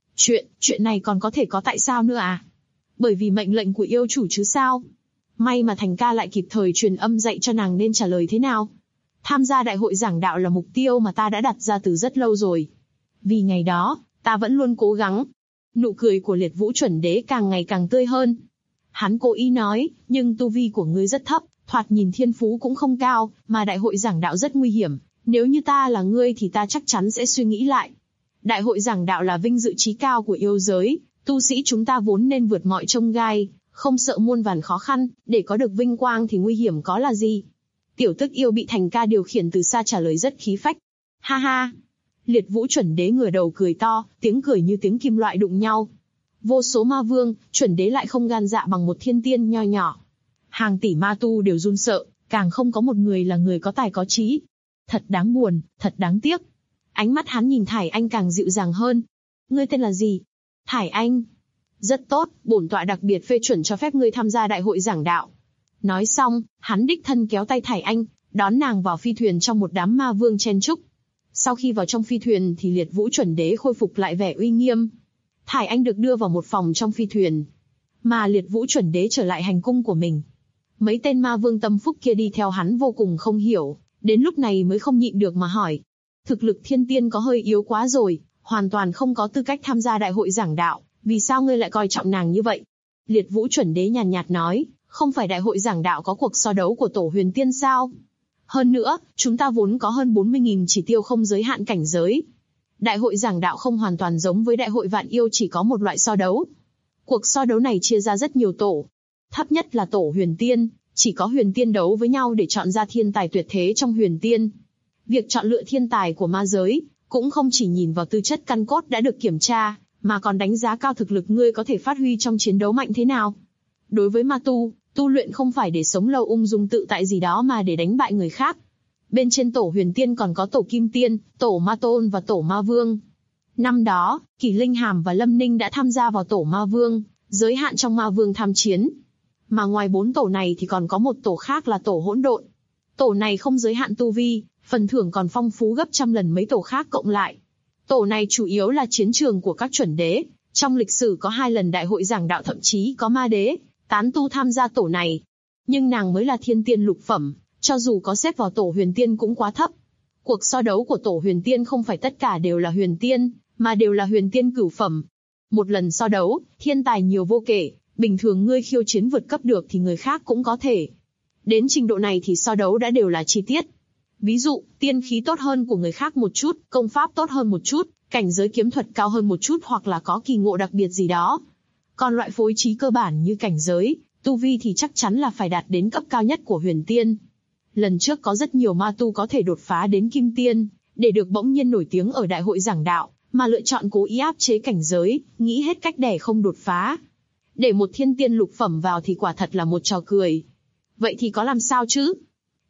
Chuyện này còn có thể có tại sao nữa à? Bởi vì mệnh lệnh của yêu chủ chứ sao? May mà Thành ca lại kịp thời truyền âm dạy cho nàng nên trả lời thế nào. Tham gia đại hội giảng đạo là mục tiêu mà ta đã đặt ra từ rất lâu rồi. Vì ngày đó, ta vẫn luôn cố gắng. Nụ cười của Liệt Vũ chuẩn đế càng ngày càng tươi hơn. Hắn cố ý nói, nhưng tu vi của ngươi rất thấp, thoạt nhìn thiên phú cũng không cao, mà đại hội giảng đạo rất nguy hiểm. Nếu như ta là ngươi thì ta chắc chắn sẽ suy nghĩ lại. Đại hội giảng đạo là vinh dự chí cao của yêu giới, tu sĩ chúng ta vốn nên vượt mọi chông gai, không sợ muôn vàn khó khăn, để có được vinh quang thì nguy hiểm có là gì? Tiểu tức yêu bị Thành ca điều khiển từ xa trả lời rất khí phách. Ha ha! Liệt Vũ chuẩn đế ngửa đầu cười to, tiếng cười như tiếng kim loại đụng nhau. Vô số ma vương, chuẩn đế lại không gan dạ bằng một thiên tiên nho nhỏ. Hàng tỷ ma tu đều run sợ, càng không có một người là người có tài có trí. Thật đáng buồn, thật đáng tiếc. Ánh mắt hắn nhìn Thải Anh càng dịu dàng hơn. Ngươi tên là gì? Thải Anh. Rất tốt, bổn tọa đặc biệt phê chuẩn cho phép ngươi tham gia đại hội giảng đạo. Nói xong, hắn đích thân kéo tay Thải Anh, đón nàng vào phi thuyền trong một đám ma vương chen chúc. Sau khi vào trong phi thuyền thì Liệt Vũ chuẩn đế khôi phục lại vẻ uy nghiêm. Thải Anh được đưa vào một phòng trong phi thuyền, mà Liệt Vũ chuẩn đế trở lại hành cung của mình. Mấy tên ma vương tâm phúc kia đi theo hắn vô cùng không hiểu, đến lúc này mới không nhịn được mà hỏi. Thực lực thiên tiên có hơi yếu quá rồi, hoàn toàn không có tư cách tham gia đại hội giảng đạo, vì sao ngươi lại coi trọng nàng như vậy? Liệt Vũ chuẩn đế nhàn nhạt nói, không phải đại hội giảng đạo có cuộc so đấu của tổ huyền tiên sao? Hơn nữa, chúng ta vốn có hơn 40.000 chỉ tiêu không giới hạn cảnh giới. Đại hội giảng đạo không hoàn toàn giống với đại hội vạn yêu chỉ có một loại so đấu. Cuộc so đấu này chia ra rất nhiều tổ. Thấp nhất là tổ huyền tiên, chỉ có huyền tiên đấu với nhau để chọn ra thiên tài tuyệt thế trong huyền tiên. Việc chọn lựa thiên tài của ma giới, cũng không chỉ nhìn vào tư chất căn cốt đã được kiểm tra, mà còn đánh giá cao thực lực ngươi có thể phát huy trong chiến đấu mạnh thế nào. Đối với ma tu, tu luyện không phải để sống lâu ung dung tự tại gì đó mà để đánh bại người khác. Bên trên tổ huyền tiên còn có tổ kim tiên, tổ ma tôn và tổ ma vương. Năm đó, Kỷ Linh Hàm và Lâm Ninh đã tham gia vào tổ ma vương, giới hạn trong ma vương tham chiến. Mà ngoài 4 tổ này thì còn có một tổ khác là tổ hỗn độn. Tổ này không giới hạn tu vi, phần thưởng còn phong phú gấp trăm lần mấy tổ khác cộng lại. Tổ này chủ yếu là chiến trường của các chuẩn đế. Trong lịch sử có 2 lần đại hội giảng đạo, thậm chí có ma đế, tán tu tham gia tổ này. Nhưng nàng mới là thiên tiên lục phẩm, cho dù có xếp vào tổ huyền tiên cũng quá thấp. Cuộc so đấu của tổ huyền tiên không phải tất cả đều là huyền tiên, mà đều là huyền tiên cửu phẩm. Một lần so đấu, thiên tài nhiều vô kể, bình thường ngươi khiêu chiến vượt cấp được thì người khác cũng có thể. Đến trình độ này thì so đấu đã đều là chi tiết. Ví dụ, tiên khí tốt hơn của người khác một chút, công pháp tốt hơn một chút, cảnh giới kiếm thuật cao hơn một chút hoặc là có kỳ ngộ đặc biệt gì đó. Còn loại phối trí cơ bản như cảnh giới, tu vi thì chắc chắn là phải đạt đến cấp cao nhất của huyền tiên. Lần trước có rất nhiều ma tu có thể đột phá đến kim tiên, để được bỗng nhiên nổi tiếng ở đại hội giảng đạo, mà lựa chọn cố ý áp chế cảnh giới, nghĩ hết cách để không đột phá. Để một thiên tiên lục phẩm vào thì quả thật là một trò cười. Vậy thì có làm sao chứ?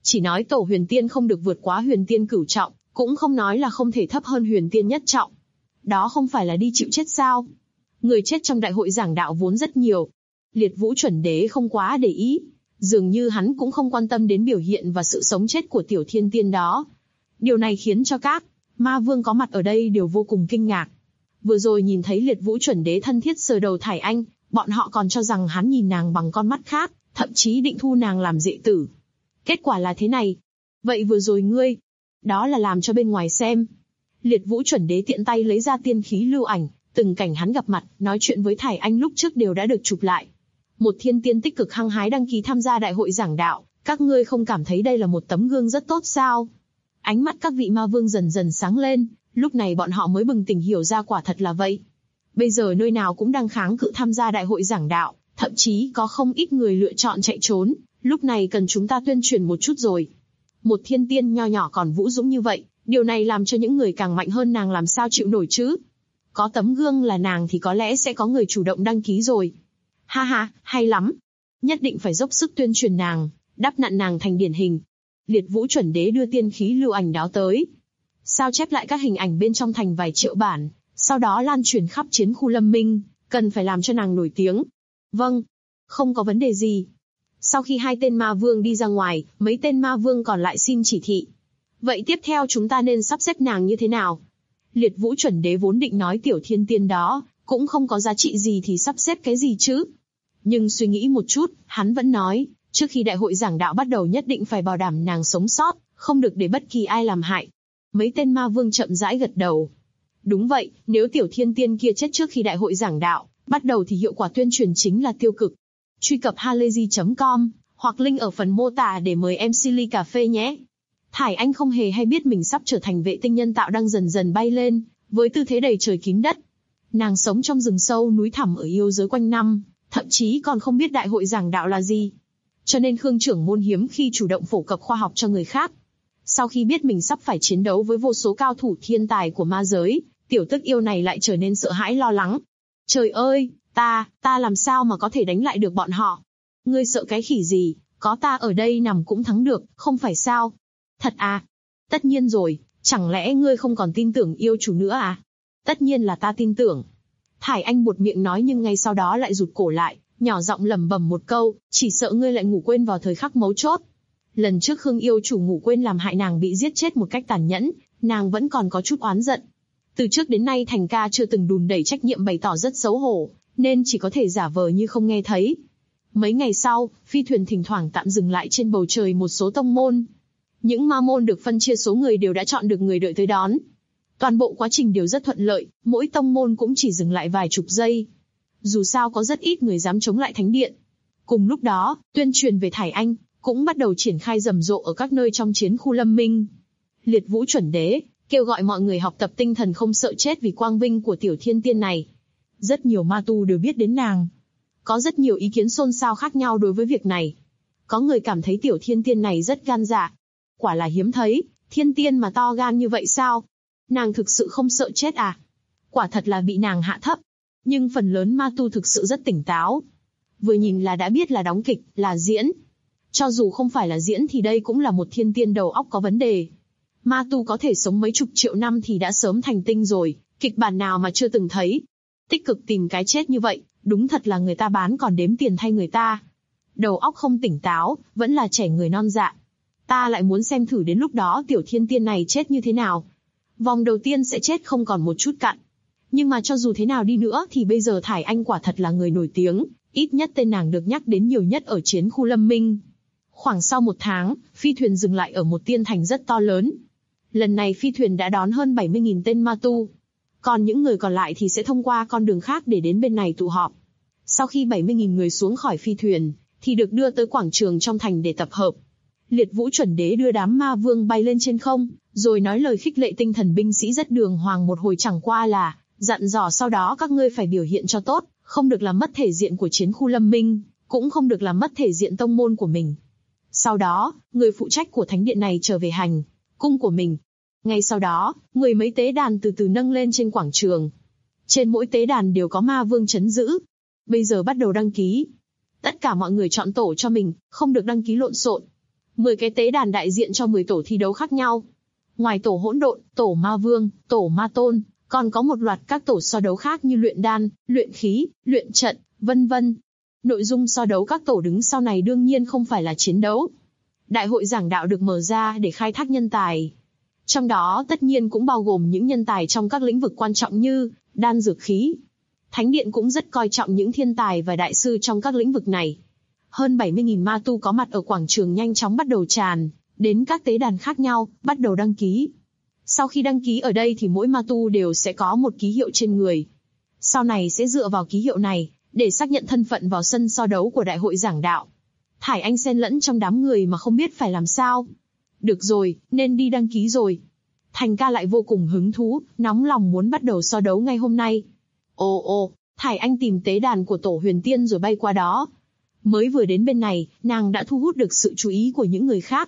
Chỉ nói tổ huyền tiên không được vượt quá huyền tiên cửu trọng, cũng không nói là không thể thấp hơn huyền tiên nhất trọng. Đó không phải là đi chịu chết sao? Người chết trong đại hội giảng đạo vốn rất nhiều. Liệt Vũ chuẩn đế không quá để ý. Dường như hắn cũng không quan tâm đến biểu hiện và sự sống chết của tiểu thiên tiên đó. Điều này khiến cho các ma vương có mặt ở đây đều vô cùng kinh ngạc. Vừa rồi nhìn thấy Liệt Vũ chuẩn đế thân thiết sờ đầu Thải Anh, bọn họ còn cho rằng hắn nhìn nàng bằng con mắt khác, thậm chí định thu nàng làm đệ tử. Kết quả là thế này. Vậy vừa rồi ngươi, đó là làm cho bên ngoài xem. Liệt Vũ chuẩn đế tiện tay lấy ra tiên khí lưu ảnh, từng cảnh hắn gặp mặt, nói chuyện với Thải Anh lúc trước đều đã được chụp lại. Một thiên tiên tích cực hăng hái đăng ký tham gia đại hội giảng đạo, các ngươi không cảm thấy đây là một tấm gương rất tốt sao? Ánh mắt các vị ma vương dần dần sáng lên, lúc này bọn họ mới bừng tỉnh hiểu ra quả thật là vậy. Bây giờ nơi nào cũng đang kháng cự tham gia đại hội giảng đạo, thậm chí có không ít người lựa chọn chạy trốn, lúc này cần chúng ta tuyên truyền một chút rồi. Một thiên tiên nho nhỏ còn vũ dũng như vậy, điều này làm cho những người càng mạnh hơn nàng làm sao chịu nổi chứ? Có tấm gương là nàng thì có lẽ sẽ có người chủ động đăng ký rồi. Ha ha, hay lắm. Nhất định phải dốc sức tuyên truyền nàng, đắp nặn nàng thành điển hình. Liệt Vũ chuẩn đế đưa tiên khí lưu ảnh đó tới. Sao chép lại các hình ảnh bên trong thành vài triệu bản, sau đó lan truyền khắp chiến khu Lâm Minh, cần phải làm cho nàng nổi tiếng. Vâng, không có vấn đề gì. Sau khi hai tên ma vương đi ra ngoài, mấy tên ma vương còn lại xin chỉ thị. Vậy tiếp theo chúng ta nên sắp xếp nàng như thế nào? Liệt Vũ chuẩn đế vốn định nói tiểu thiên tiên đó, cũng không có giá trị gì thì sắp xếp cái gì chứ? Nhưng suy nghĩ một chút, hắn vẫn nói, trước khi đại hội giảng đạo bắt đầu nhất định phải bảo đảm nàng sống sót, không được để bất kỳ ai làm hại. Mấy tên ma vương chậm rãi gật đầu. Đúng vậy, nếu tiểu thiên tiên kia chết trước khi đại hội giảng đạo bắt đầu thì hiệu quả tuyên truyền chính là tiêu cực. Truy cập halayzi.com hoặc link ở phần mô tả để mời MC ly cà phê nhé. Thải Anh không hề hay biết mình sắp trở thành vệ tinh nhân tạo đang dần dần bay lên, với tư thế đầy trời kín đất. Nàng sống trong rừng sâu núi thẳm ở yêu giới quanh năm, thậm chí còn không biết đại hội giảng đạo là gì. Cho nên Khương trưởng môn hiếm khi chủ động phổ cập khoa học cho người khác. Sau khi biết mình sắp phải chiến đấu với vô số cao thủ thiên tài của ma giới, tiểu tức yêu này lại trở nên sợ hãi lo lắng. Trời ơi, ta làm sao mà có thể đánh lại được bọn họ? Ngươi sợ cái khỉ gì, có ta ở đây nằm cũng thắng được, không phải sao? Thật à? Tất nhiên rồi, chẳng lẽ ngươi không còn tin tưởng yêu chủ nữa à? Tất nhiên là ta tin tưởng. Thải Anh buột miệng nói nhưng ngay sau đó lại rụt cổ lại, nhỏ giọng lẩm bẩm một câu, chỉ sợ ngươi lại ngủ quên vào thời khắc mấu chốt. Lần trước Khương yêu chủ ngủ quên làm hại nàng bị giết chết một cách tàn nhẫn, nàng vẫn còn có chút oán giận. Từ trước đến nay Thành ca chưa từng đùn đẩy trách nhiệm bày tỏ rất xấu hổ, nên chỉ có thể giả vờ như không nghe thấy. Mấy ngày sau, phi thuyền thỉnh thoảng tạm dừng lại trên bầu trời một số tông môn. Những ma môn được phân chia số người đều đã chọn được người đợi tới đón. Toàn bộ quá trình đều rất thuận lợi, mỗi tông môn cũng chỉ dừng lại vài chục giây. Dù sao có rất ít người dám chống lại thánh điện. Cùng lúc đó, tuyên truyền về Thải Anh cũng bắt đầu triển khai rầm rộ ở các nơi trong chiến khu Lâm Minh. Liệt Vũ chuẩn đế kêu gọi mọi người học tập tinh thần không sợ chết vì quang vinh của tiểu thiên tiên này. Rất nhiều ma tu đều biết đến nàng. Có rất nhiều ý kiến xôn xao khác nhau đối với việc này. Có người cảm thấy tiểu thiên tiên này rất gan dạ. Quả là hiếm thấy, thiên tiên mà to gan như vậy sao? Nàng thực sự không sợ chết à? Quả thật là bị nàng hạ thấp. Nhưng phần lớn ma tu thực sự rất tỉnh táo. Vừa nhìn là đã biết là đóng kịch, là diễn. Cho dù không phải là diễn thì đây cũng là một thiên tiên đầu óc có vấn đề. Ma tu có thể sống mấy chục triệu năm thì đã sớm thành tinh rồi, kịch bản nào mà chưa từng thấy. Tích cực tìm cái chết như vậy, đúng thật là người ta bán còn đếm tiền thay người ta. Đầu óc không tỉnh táo, vẫn là trẻ người non dạ. Ta lại muốn xem thử đến lúc đó tiểu thiên tiên này chết như thế nào. Vòng đầu tiên sẽ chết không còn một chút cặn. Nhưng mà cho dù thế nào đi nữa thì bây giờ Thải Anh quả thật là người nổi tiếng, ít nhất tên nàng được nhắc đến nhiều nhất ở chiến khu Lâm Minh. Khoảng sau một tháng, phi thuyền dừng lại ở một tiên thành rất to lớn. Lần này phi thuyền đã đón hơn 70.000 tên ma tu. Còn những người còn lại thì sẽ thông qua con đường khác để đến bên này tụ họp. Sau khi 70.000 người xuống khỏi phi thuyền, thì được đưa tới quảng trường trong thành để tập hợp. Liệt Vũ chuẩn đế đưa đám ma vương bay lên trên không, rồi nói lời khích lệ tinh thần binh sĩ rất đường hoàng một hồi, chẳng qua là dặn dò sau đó các ngươi phải biểu hiện cho tốt, không được làm mất thể diện của chiến khu Lâm Minh, cũng không được làm mất thể diện tông môn của mình. Sau đó, người phụ trách của thánh điện này trở về hành cung của mình. Ngay sau đó, người mấy tế đàn từ từ nâng lên trên quảng trường. Trên mỗi tế đàn đều có ma vương trấn giữ. Bây giờ bắt đầu đăng ký. Tất cả mọi người chọn tổ cho mình, không được đăng ký lộn xộn. 10 cái tế đàn đại diện cho 10 tổ thi đấu khác nhau. Ngoài tổ hỗn độn, tổ ma vương, tổ ma tôn, còn có một loạt các tổ so đấu khác như luyện đan, luyện khí, luyện trận, vân vân. Nội dung so đấu các tổ đứng sau này đương nhiên không phải là chiến đấu. Đại hội giảng đạo được mở ra để khai thác nhân tài. Trong đó tất nhiên cũng bao gồm những nhân tài trong các lĩnh vực quan trọng như đan dược khí. Thánh điện cũng rất coi trọng những thiên tài và đại sư trong các lĩnh vực này. Hơn 70.000 ma tu có mặt ở quảng trường nhanh chóng bắt đầu tràn đến các tế đàn khác nhau, bắt đầu đăng ký. Sau khi đăng ký ở đây thì mỗi ma tu đều sẽ có một ký hiệu trên người. Sau này sẽ dựa vào ký hiệu này để xác nhận thân phận vào sân so đấu của đại hội giảng đạo. Thải Anh xen lẫn trong đám người mà không biết phải làm sao. Được rồi, nên đi đăng ký rồi. Thành ca lại vô cùng hứng thú, nóng lòng muốn bắt đầu so đấu ngay hôm nay. Ồ, Thải Anh tìm tế đàn của tổ huyền tiên rồi bay qua đó. Mới vừa đến bên này, nàng đã thu hút được sự chú ý của những người khác.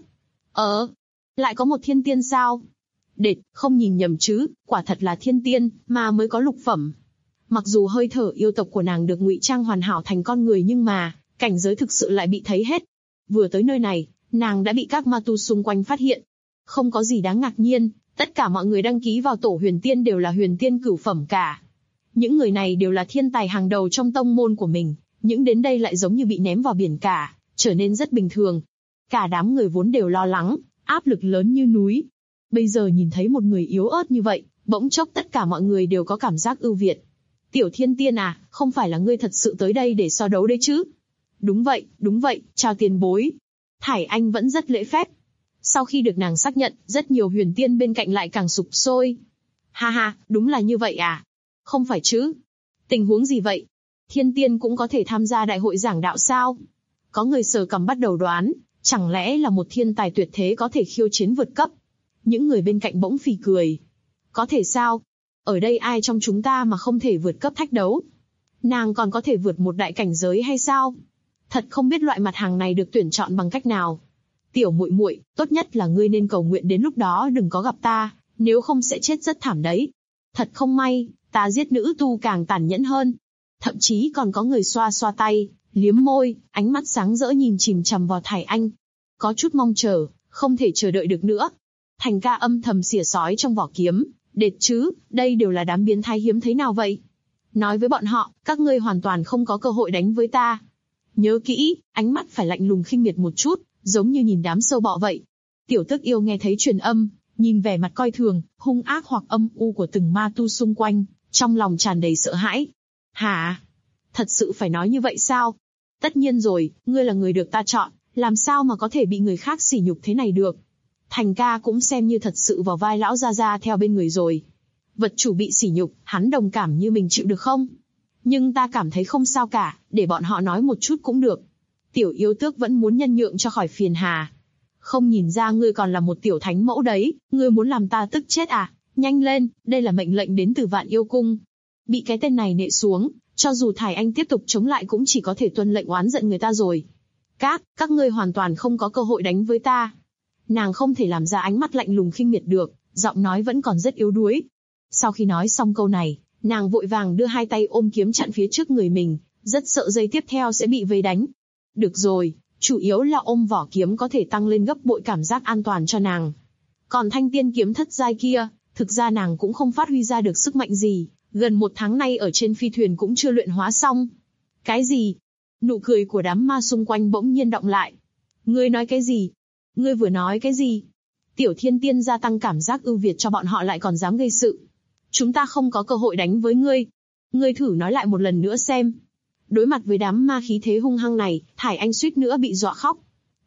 Lại có một thiên tiên sao? Đệt, không nhìn nhầm chứ, quả thật là thiên tiên, mà mới có lục phẩm. Mặc dù hơi thở yêu tộc của nàng được ngụy trang hoàn hảo thành con người nhưng mà, cảnh giới thực sự lại bị thấy hết. Vừa tới nơi này, nàng đã bị các ma tu xung quanh phát hiện. Không có gì đáng ngạc nhiên, tất cả mọi người đăng ký vào tổ huyền tiên đều là huyền tiên cửu phẩm cả. Những người này đều là thiên tài hàng đầu trong tông môn của mình, những đến đây lại giống như bị ném vào biển cả, trở nên rất bình thường. Cả đám người vốn đều lo lắng, áp lực lớn như núi. Bây giờ nhìn thấy một người yếu ớt như vậy, bỗng chốc tất cả mọi người đều có cảm giác ưu việt. Tiểu thiên tiên à, không phải là ngươi thật sự tới đây để so đấu đấy chứ? Đúng vậy, chào tiền bối. Thải Anh vẫn rất lễ phép. Sau khi được nàng xác nhận, rất nhiều huyền tiên bên cạnh lại càng sục sôi. Ha, đúng là như vậy à? Không phải chứ? Tình huống gì vậy? Thiên tiên cũng có thể tham gia đại hội giảng đạo sao? Có người sờ cằm bắt đầu đoán, chẳng lẽ là một thiên tài tuyệt thế có thể khiêu chiến vượt cấp? Những người bên cạnh bỗng phì cười. Có thể sao? Ở đây ai trong chúng ta mà không thể vượt cấp thách đấu? Nàng còn có thể vượt một đại cảnh giới hay sao? Thật không biết loại mặt hàng này được tuyển chọn bằng cách nào. Tiểu muội muội, tốt nhất là ngươi nên cầu nguyện đến lúc đó đừng có gặp ta, nếu không sẽ chết rất thảm đấy. Thật không may, ta giết nữ tu càng tàn nhẫn hơn. Thậm chí còn có người xoa xoa tay, liếm môi, ánh mắt sáng rỡ nhìn chằm chằm vào Thải Anh. Có chút mong chờ, không thể chờ đợi được nữa. Thành ca âm thầm xỉa sói trong vỏ kiếm, đệt chứ, đây đều là đám biến thái hiếm thấy nào vậy? Nói với bọn họ, các ngươi hoàn toàn không có cơ hội đánh với ta. Nhớ kỹ, ánh mắt phải lạnh lùng khinh miệt một chút, giống như nhìn đám sâu bọ vậy. Tiểu Tức Yêu nghe thấy truyền âm, nhìn vẻ mặt coi thường, hung ác hoặc âm u của từng ma tu xung quanh, trong lòng tràn đầy sợ hãi. Hả? Thật sự phải nói như vậy sao? Tất nhiên rồi, ngươi là người được ta chọn, làm sao mà có thể bị người khác sỉ nhục thế này được? Thành ca cũng xem như thật sự vào vai lão gia theo bên người rồi. Vật chủ bị sỉ nhục, hắn đồng cảm như mình chịu được không? Nhưng ta cảm thấy không sao cả, để bọn họ nói một chút cũng được. Tiểu Yêu Tước vẫn muốn nhân nhượng cho khỏi phiền hà. Không nhìn ra ngươi còn là một tiểu thánh mẫu đấy, ngươi muốn làm ta tức chết à? Nhanh lên, đây là mệnh lệnh đến từ Vạn Yêu Cung. Bị cái tên này nệ xuống, cho dù Thải Anh tiếp tục chống lại cũng chỉ có thể tuân lệnh oán giận người ta rồi. Các ngươi hoàn toàn không có cơ hội đánh với ta. Nàng không thể làm ra ánh mắt lạnh lùng khinh miệt được, giọng nói vẫn còn rất yếu đuối. Sau khi nói xong câu này, nàng vội vàng đưa hai tay ôm kiếm chặn phía trước người mình, rất sợ giây tiếp theo sẽ bị vây đánh. Được rồi, chủ yếu là ôm vỏ kiếm có thể tăng lên gấp bội cảm giác an toàn cho nàng. Còn thanh tiên kiếm thất giai kia, thực ra nàng cũng không phát huy ra được sức mạnh gì, gần 1 tháng nay ở trên phi thuyền cũng chưa luyện hóa xong. Cái gì? Nụ cười của đám ma xung quanh bỗng nhiên đọng lại. Ngươi nói cái gì? Ngươi vừa nói cái gì? Tiểu thiên tiên gia tăng cảm giác ưu việt cho bọn họ lại còn dám gây sự. Chúng ta không có cơ hội đánh với ngươi. Ngươi thử nói lại một lần nữa xem. Đối mặt với đám ma khí thế hung hăng này, Thải Anh suýt nữa bị dọa khóc.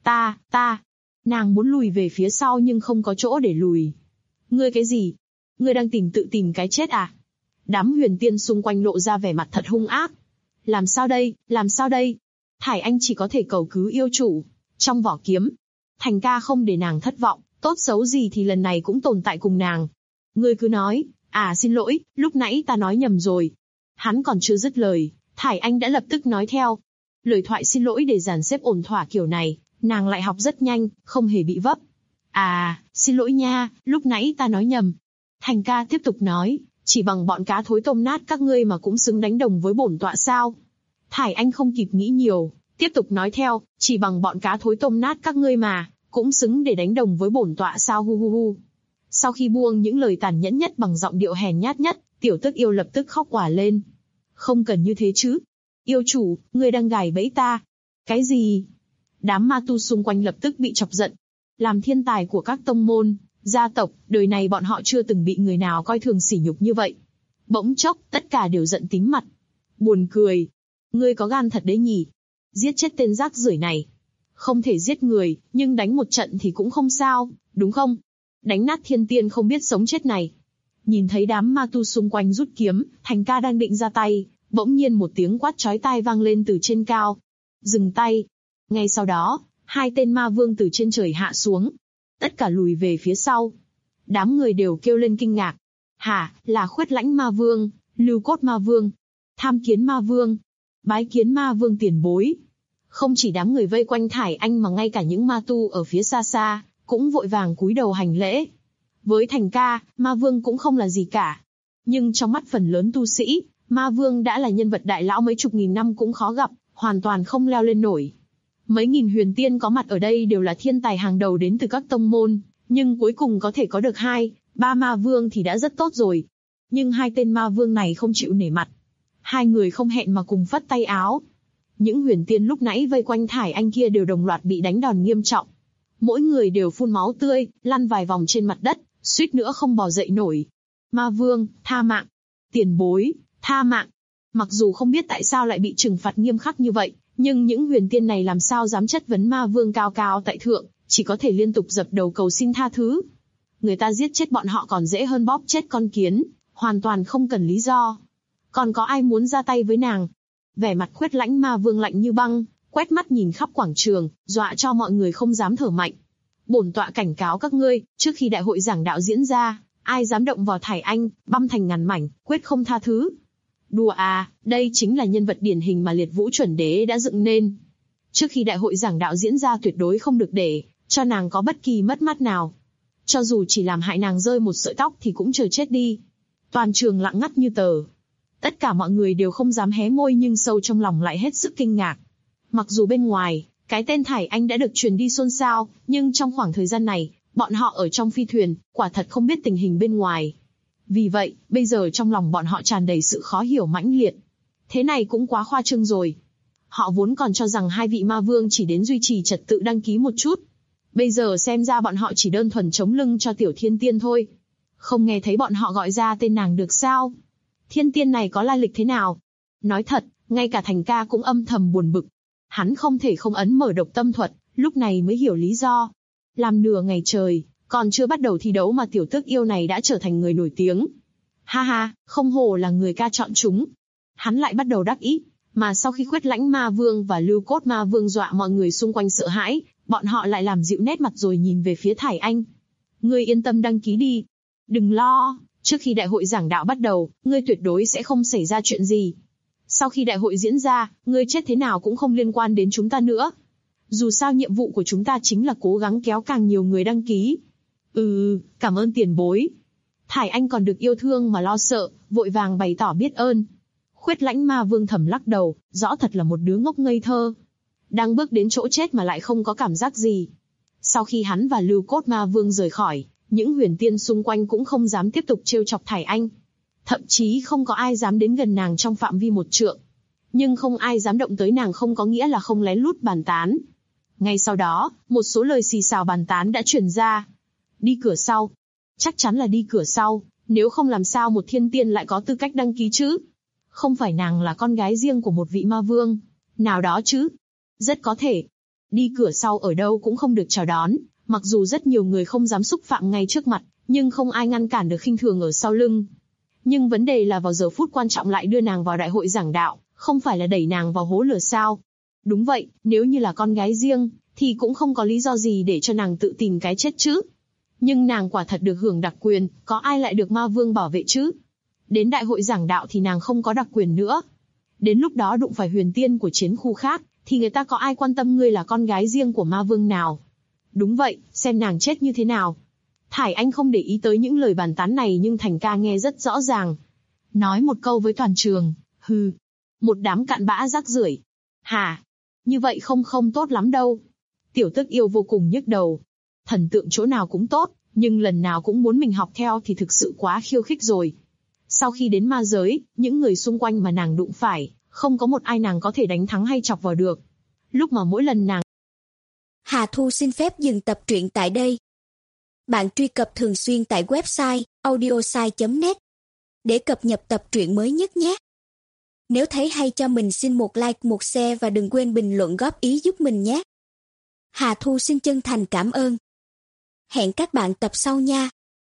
Ta. Nàng muốn lùi về phía sau nhưng không có chỗ để lùi. Ngươi cái gì? Ngươi đang tự tìm cái chết à? Đám huyền tiên xung quanh lộ ra vẻ mặt thật hung ác. Làm sao đây? Thải Anh chỉ có thể cầu cứu yêu chủ. Trong vỏ kiếm, Thành ca không để nàng thất vọng, tốt xấu gì thì lần này cũng tồn tại cùng nàng. Ngươi cứ nói, xin lỗi, lúc nãy ta nói nhầm rồi. Hắn còn chưa dứt lời, Thải Anh đã lập tức nói theo. Lời thoại xin lỗi để dàn xếp ổn thỏa kiểu này, nàng lại học rất nhanh, không hề bị vấp. Xin lỗi nha, lúc nãy ta nói nhầm. Thành ca tiếp tục nói, chỉ bằng bọn cá thối tôm nát các ngươi mà cũng xứng đánh đồng với bổn tọa sao? Thải Anh không kịp nghĩ nhiều, tiếp tục nói theo, chỉ bằng bọn cá thối tôm nát các ngươi mà cũng xứng để đánh đồng với bổn tọa sao hu hu hu. Sau khi buông những lời tàn nhẫn nhất bằng giọng điệu hèn nhát nhất, tiểu tức yêu lập tức khóc òa lên. Không cần như thế chứ. Yêu chủ, ngươi đang gài bẫy ta. Cái gì? Đám ma tu xung quanh lập tức bị chọc giận. Làm thiên tài của các tông môn, gia tộc, đời này bọn họ chưa từng bị người nào coi thường sỉ nhục như vậy. Bỗng chốc, tất cả đều giận tím mặt. Buồn cười. Ngươi có gan thật đấy nhỉ? Giết chết tên rác rưởi này. Không thể giết người, nhưng đánh một trận thì cũng không sao, đúng không? Đánh nát thiên tiên không biết sống chết này. Nhìn thấy đám ma tu xung quanh rút kiếm, Thành Ca đang định ra tay, bỗng nhiên một tiếng quát chói tai vang lên từ trên cao. Dừng tay. Ngay sau đó, hai tên ma vương từ trên trời hạ xuống. Tất cả lùi về phía sau. Đám người đều kêu lên kinh ngạc. Hả, là Khuyết Lãnh ma vương, Lưu Cốt ma vương, Tham Kiến ma vương, Bái Kiến ma vương tiền bối. Không chỉ đám người vây quanh Thải Anh mà ngay cả những ma tu ở phía xa xa, cũng vội vàng cúi đầu hành lễ. Với Thành Ca, ma vương cũng không là gì cả. Nhưng trong mắt phần lớn tu sĩ, ma vương đã là nhân vật đại lão mấy chục nghìn năm cũng khó gặp, hoàn toàn không leo lên nổi. Mấy nghìn huyền tiên có mặt ở đây đều là thiên tài hàng đầu đến từ các tông môn, nhưng cuối cùng có thể có được 2-3 ma vương thì đã rất tốt rồi. Nhưng hai tên ma vương này không chịu nể mặt. Hai người không hẹn mà cùng phất tay áo. Những huyền tiên lúc nãy vây quanh Thải Anh kia đều đồng loạt bị đánh đòn nghiêm trọng. Mỗi người đều phun máu tươi, lăn vài vòng trên mặt đất, suýt nữa không bò dậy nổi. Ma vương, tha mạng. Tiền bối, tha mạng. Mặc dù không biết tại sao lại bị trừng phạt nghiêm khắc như vậy, nhưng những huyền tiên này làm sao dám chất vấn ma vương cao cao tại thượng, chỉ có thể liên tục dập đầu cầu xin tha thứ. Người ta giết chết bọn họ còn dễ hơn bóp chết con kiến, hoàn toàn không cần lý do. Còn có ai muốn ra tay với nàng? Vẻ mặt Khuyết Lãnh ma vương lạnh như băng, quét mắt nhìn khắp quảng trường, dọa cho mọi người không dám thở mạnh. Bổn tọa cảnh cáo các ngươi, trước khi đại hội giảng đạo diễn ra, ai dám động vào Thải Anh, băm thành ngàn mảnh, quyết không tha thứ. Đùa à, đây chính là nhân vật điển hình mà Liệt Vũ chuẩn đế đã dựng nên. Trước khi đại hội giảng đạo diễn ra tuyệt đối không được để cho nàng có bất kỳ mất mát nào. Cho dù chỉ làm hại nàng rơi một sợi tóc thì cũng chờ chết đi. Toàn trường lặng ngắt như tờ. Tất cả mọi người đều không dám hé môi nhưng sâu trong lòng lại hết sức kinh ngạc. Mặc dù bên ngoài, cái tên Thải Anh đã được truyền đi xôn xao, nhưng trong khoảng thời gian này, bọn họ ở trong phi thuyền, quả thật không biết tình hình bên ngoài. Vì vậy, bây giờ trong lòng bọn họ tràn đầy sự khó hiểu mãnh liệt. Thế này cũng quá khoa trương rồi. Họ vốn còn cho rằng hai vị ma vương chỉ đến duy trì trật tự đăng ký một chút. Bây giờ xem ra bọn họ chỉ đơn thuần chống lưng cho tiểu thiên tiên thôi. Không nghe thấy bọn họ gọi ra tên nàng được sao? Thiên tiên này có lai lịch thế nào? Nói thật, ngay cả Thành Ca cũng âm thầm buồn bực. Hắn không thể không ấn mở độc tâm thuật, lúc này mới hiểu lý do. Làm nửa ngày trời, còn chưa bắt đầu thi đấu mà tiểu tước yêu này đã trở thành người nổi tiếng. Ha ha, không hổ là người ca chọn chúng. Hắn lại bắt đầu đắc ý, mà sau khi Khuyết Lãnh ma vương và Lưu Cốt ma vương dọa mọi người xung quanh sợ hãi, bọn họ lại làm dịu nét mặt rồi nhìn về phía Thải Anh. Ngươi yên tâm đăng ký đi. Đừng lo, trước khi đại hội giảng đạo bắt đầu, ngươi tuyệt đối sẽ không xảy ra chuyện gì. Sau khi đại hội diễn ra, ngươi chết thế nào cũng không liên quan đến chúng ta nữa. Dù sao nhiệm vụ của chúng ta chính là cố gắng kéo càng nhiều người đăng ký. Cảm ơn tiền bối. Thải Anh còn được yêu thương mà lo sợ, vội vàng bày tỏ biết ơn. Khuyết Lãnh ma vương thầm lắc đầu, rõ thật là một đứa ngốc ngây thơ. Đang bước đến chỗ chết mà lại không có cảm giác gì. Sau khi hắn và Lưu Cốt ma vương rời khỏi, những huyền tiên xung quanh cũng không dám tiếp tục trêu chọc Thải Anh. Thậm chí không có ai dám đến gần nàng trong phạm vi 1 trượng. Nhưng không ai dám động tới nàng không có nghĩa là không lén lút bàn tán. Ngay sau đó, một số lời xì xào bàn tán đã truyền ra. Đi cửa sau. Chắc chắn là đi cửa sau, nếu không làm sao một thiên tiên lại có tư cách đăng ký chứ? Không phải nàng là con gái riêng của một vị ma vương nào đó chứ? Rất có thể. Đi cửa sau ở đâu cũng không được chào đón, mặc dù rất nhiều người không dám xúc phạm ngay trước mặt, nhưng không ai ngăn cản được khinh thường ở sau lưng. Nhưng vấn đề là vào giờ phút quan trọng lại đưa nàng vào đại hội giảng đạo, không phải là đẩy nàng vào hố lửa sao? Đúng vậy, nếu như là con gái riêng, thì cũng không có lý do gì để cho nàng tự tìm cái chết chứ. Nhưng nàng quả thật được hưởng đặc quyền, có ai lại được ma vương bảo vệ chứ? Đến đại hội giảng đạo thì nàng không có đặc quyền nữa. Đến lúc đó đụng phải huyền tiên của chiến khu khác, thì người ta có ai quan tâm ngươi là con gái riêng của ma vương nào? Đúng vậy, xem nàng chết như thế nào. Thải Anh không để ý tới những lời bàn tán này nhưng Thành Ca nghe rất rõ ràng. Nói một câu với toàn trường, hừ, một đám cặn bã rác rưởi. Hả? Như vậy không tốt lắm đâu. Tiểu Tức yêu vô cùng nhức đầu, Thần tượng chỗ nào cũng tốt, nhưng lần nào cũng muốn mình học theo thì thực sự quá khiêu khích rồi. Sau khi đến ma giới, những người xung quanh mà nàng đụng phải, không có một ai nàng có thể đánh thắng hay chọc vào được. Lúc mà mỗi lần nàng... Hà Thu xin phép dừng tập truyện tại đây. Bạn truy cập thường xuyên tại website audiosai.net để cập nhật tập truyện mới nhất nhé. Nếu thấy hay cho mình xin một like, một share và đừng quên bình luận góp ý giúp mình nhé. Hà Thu xin chân thành cảm ơn. Hẹn các bạn tập sau nha.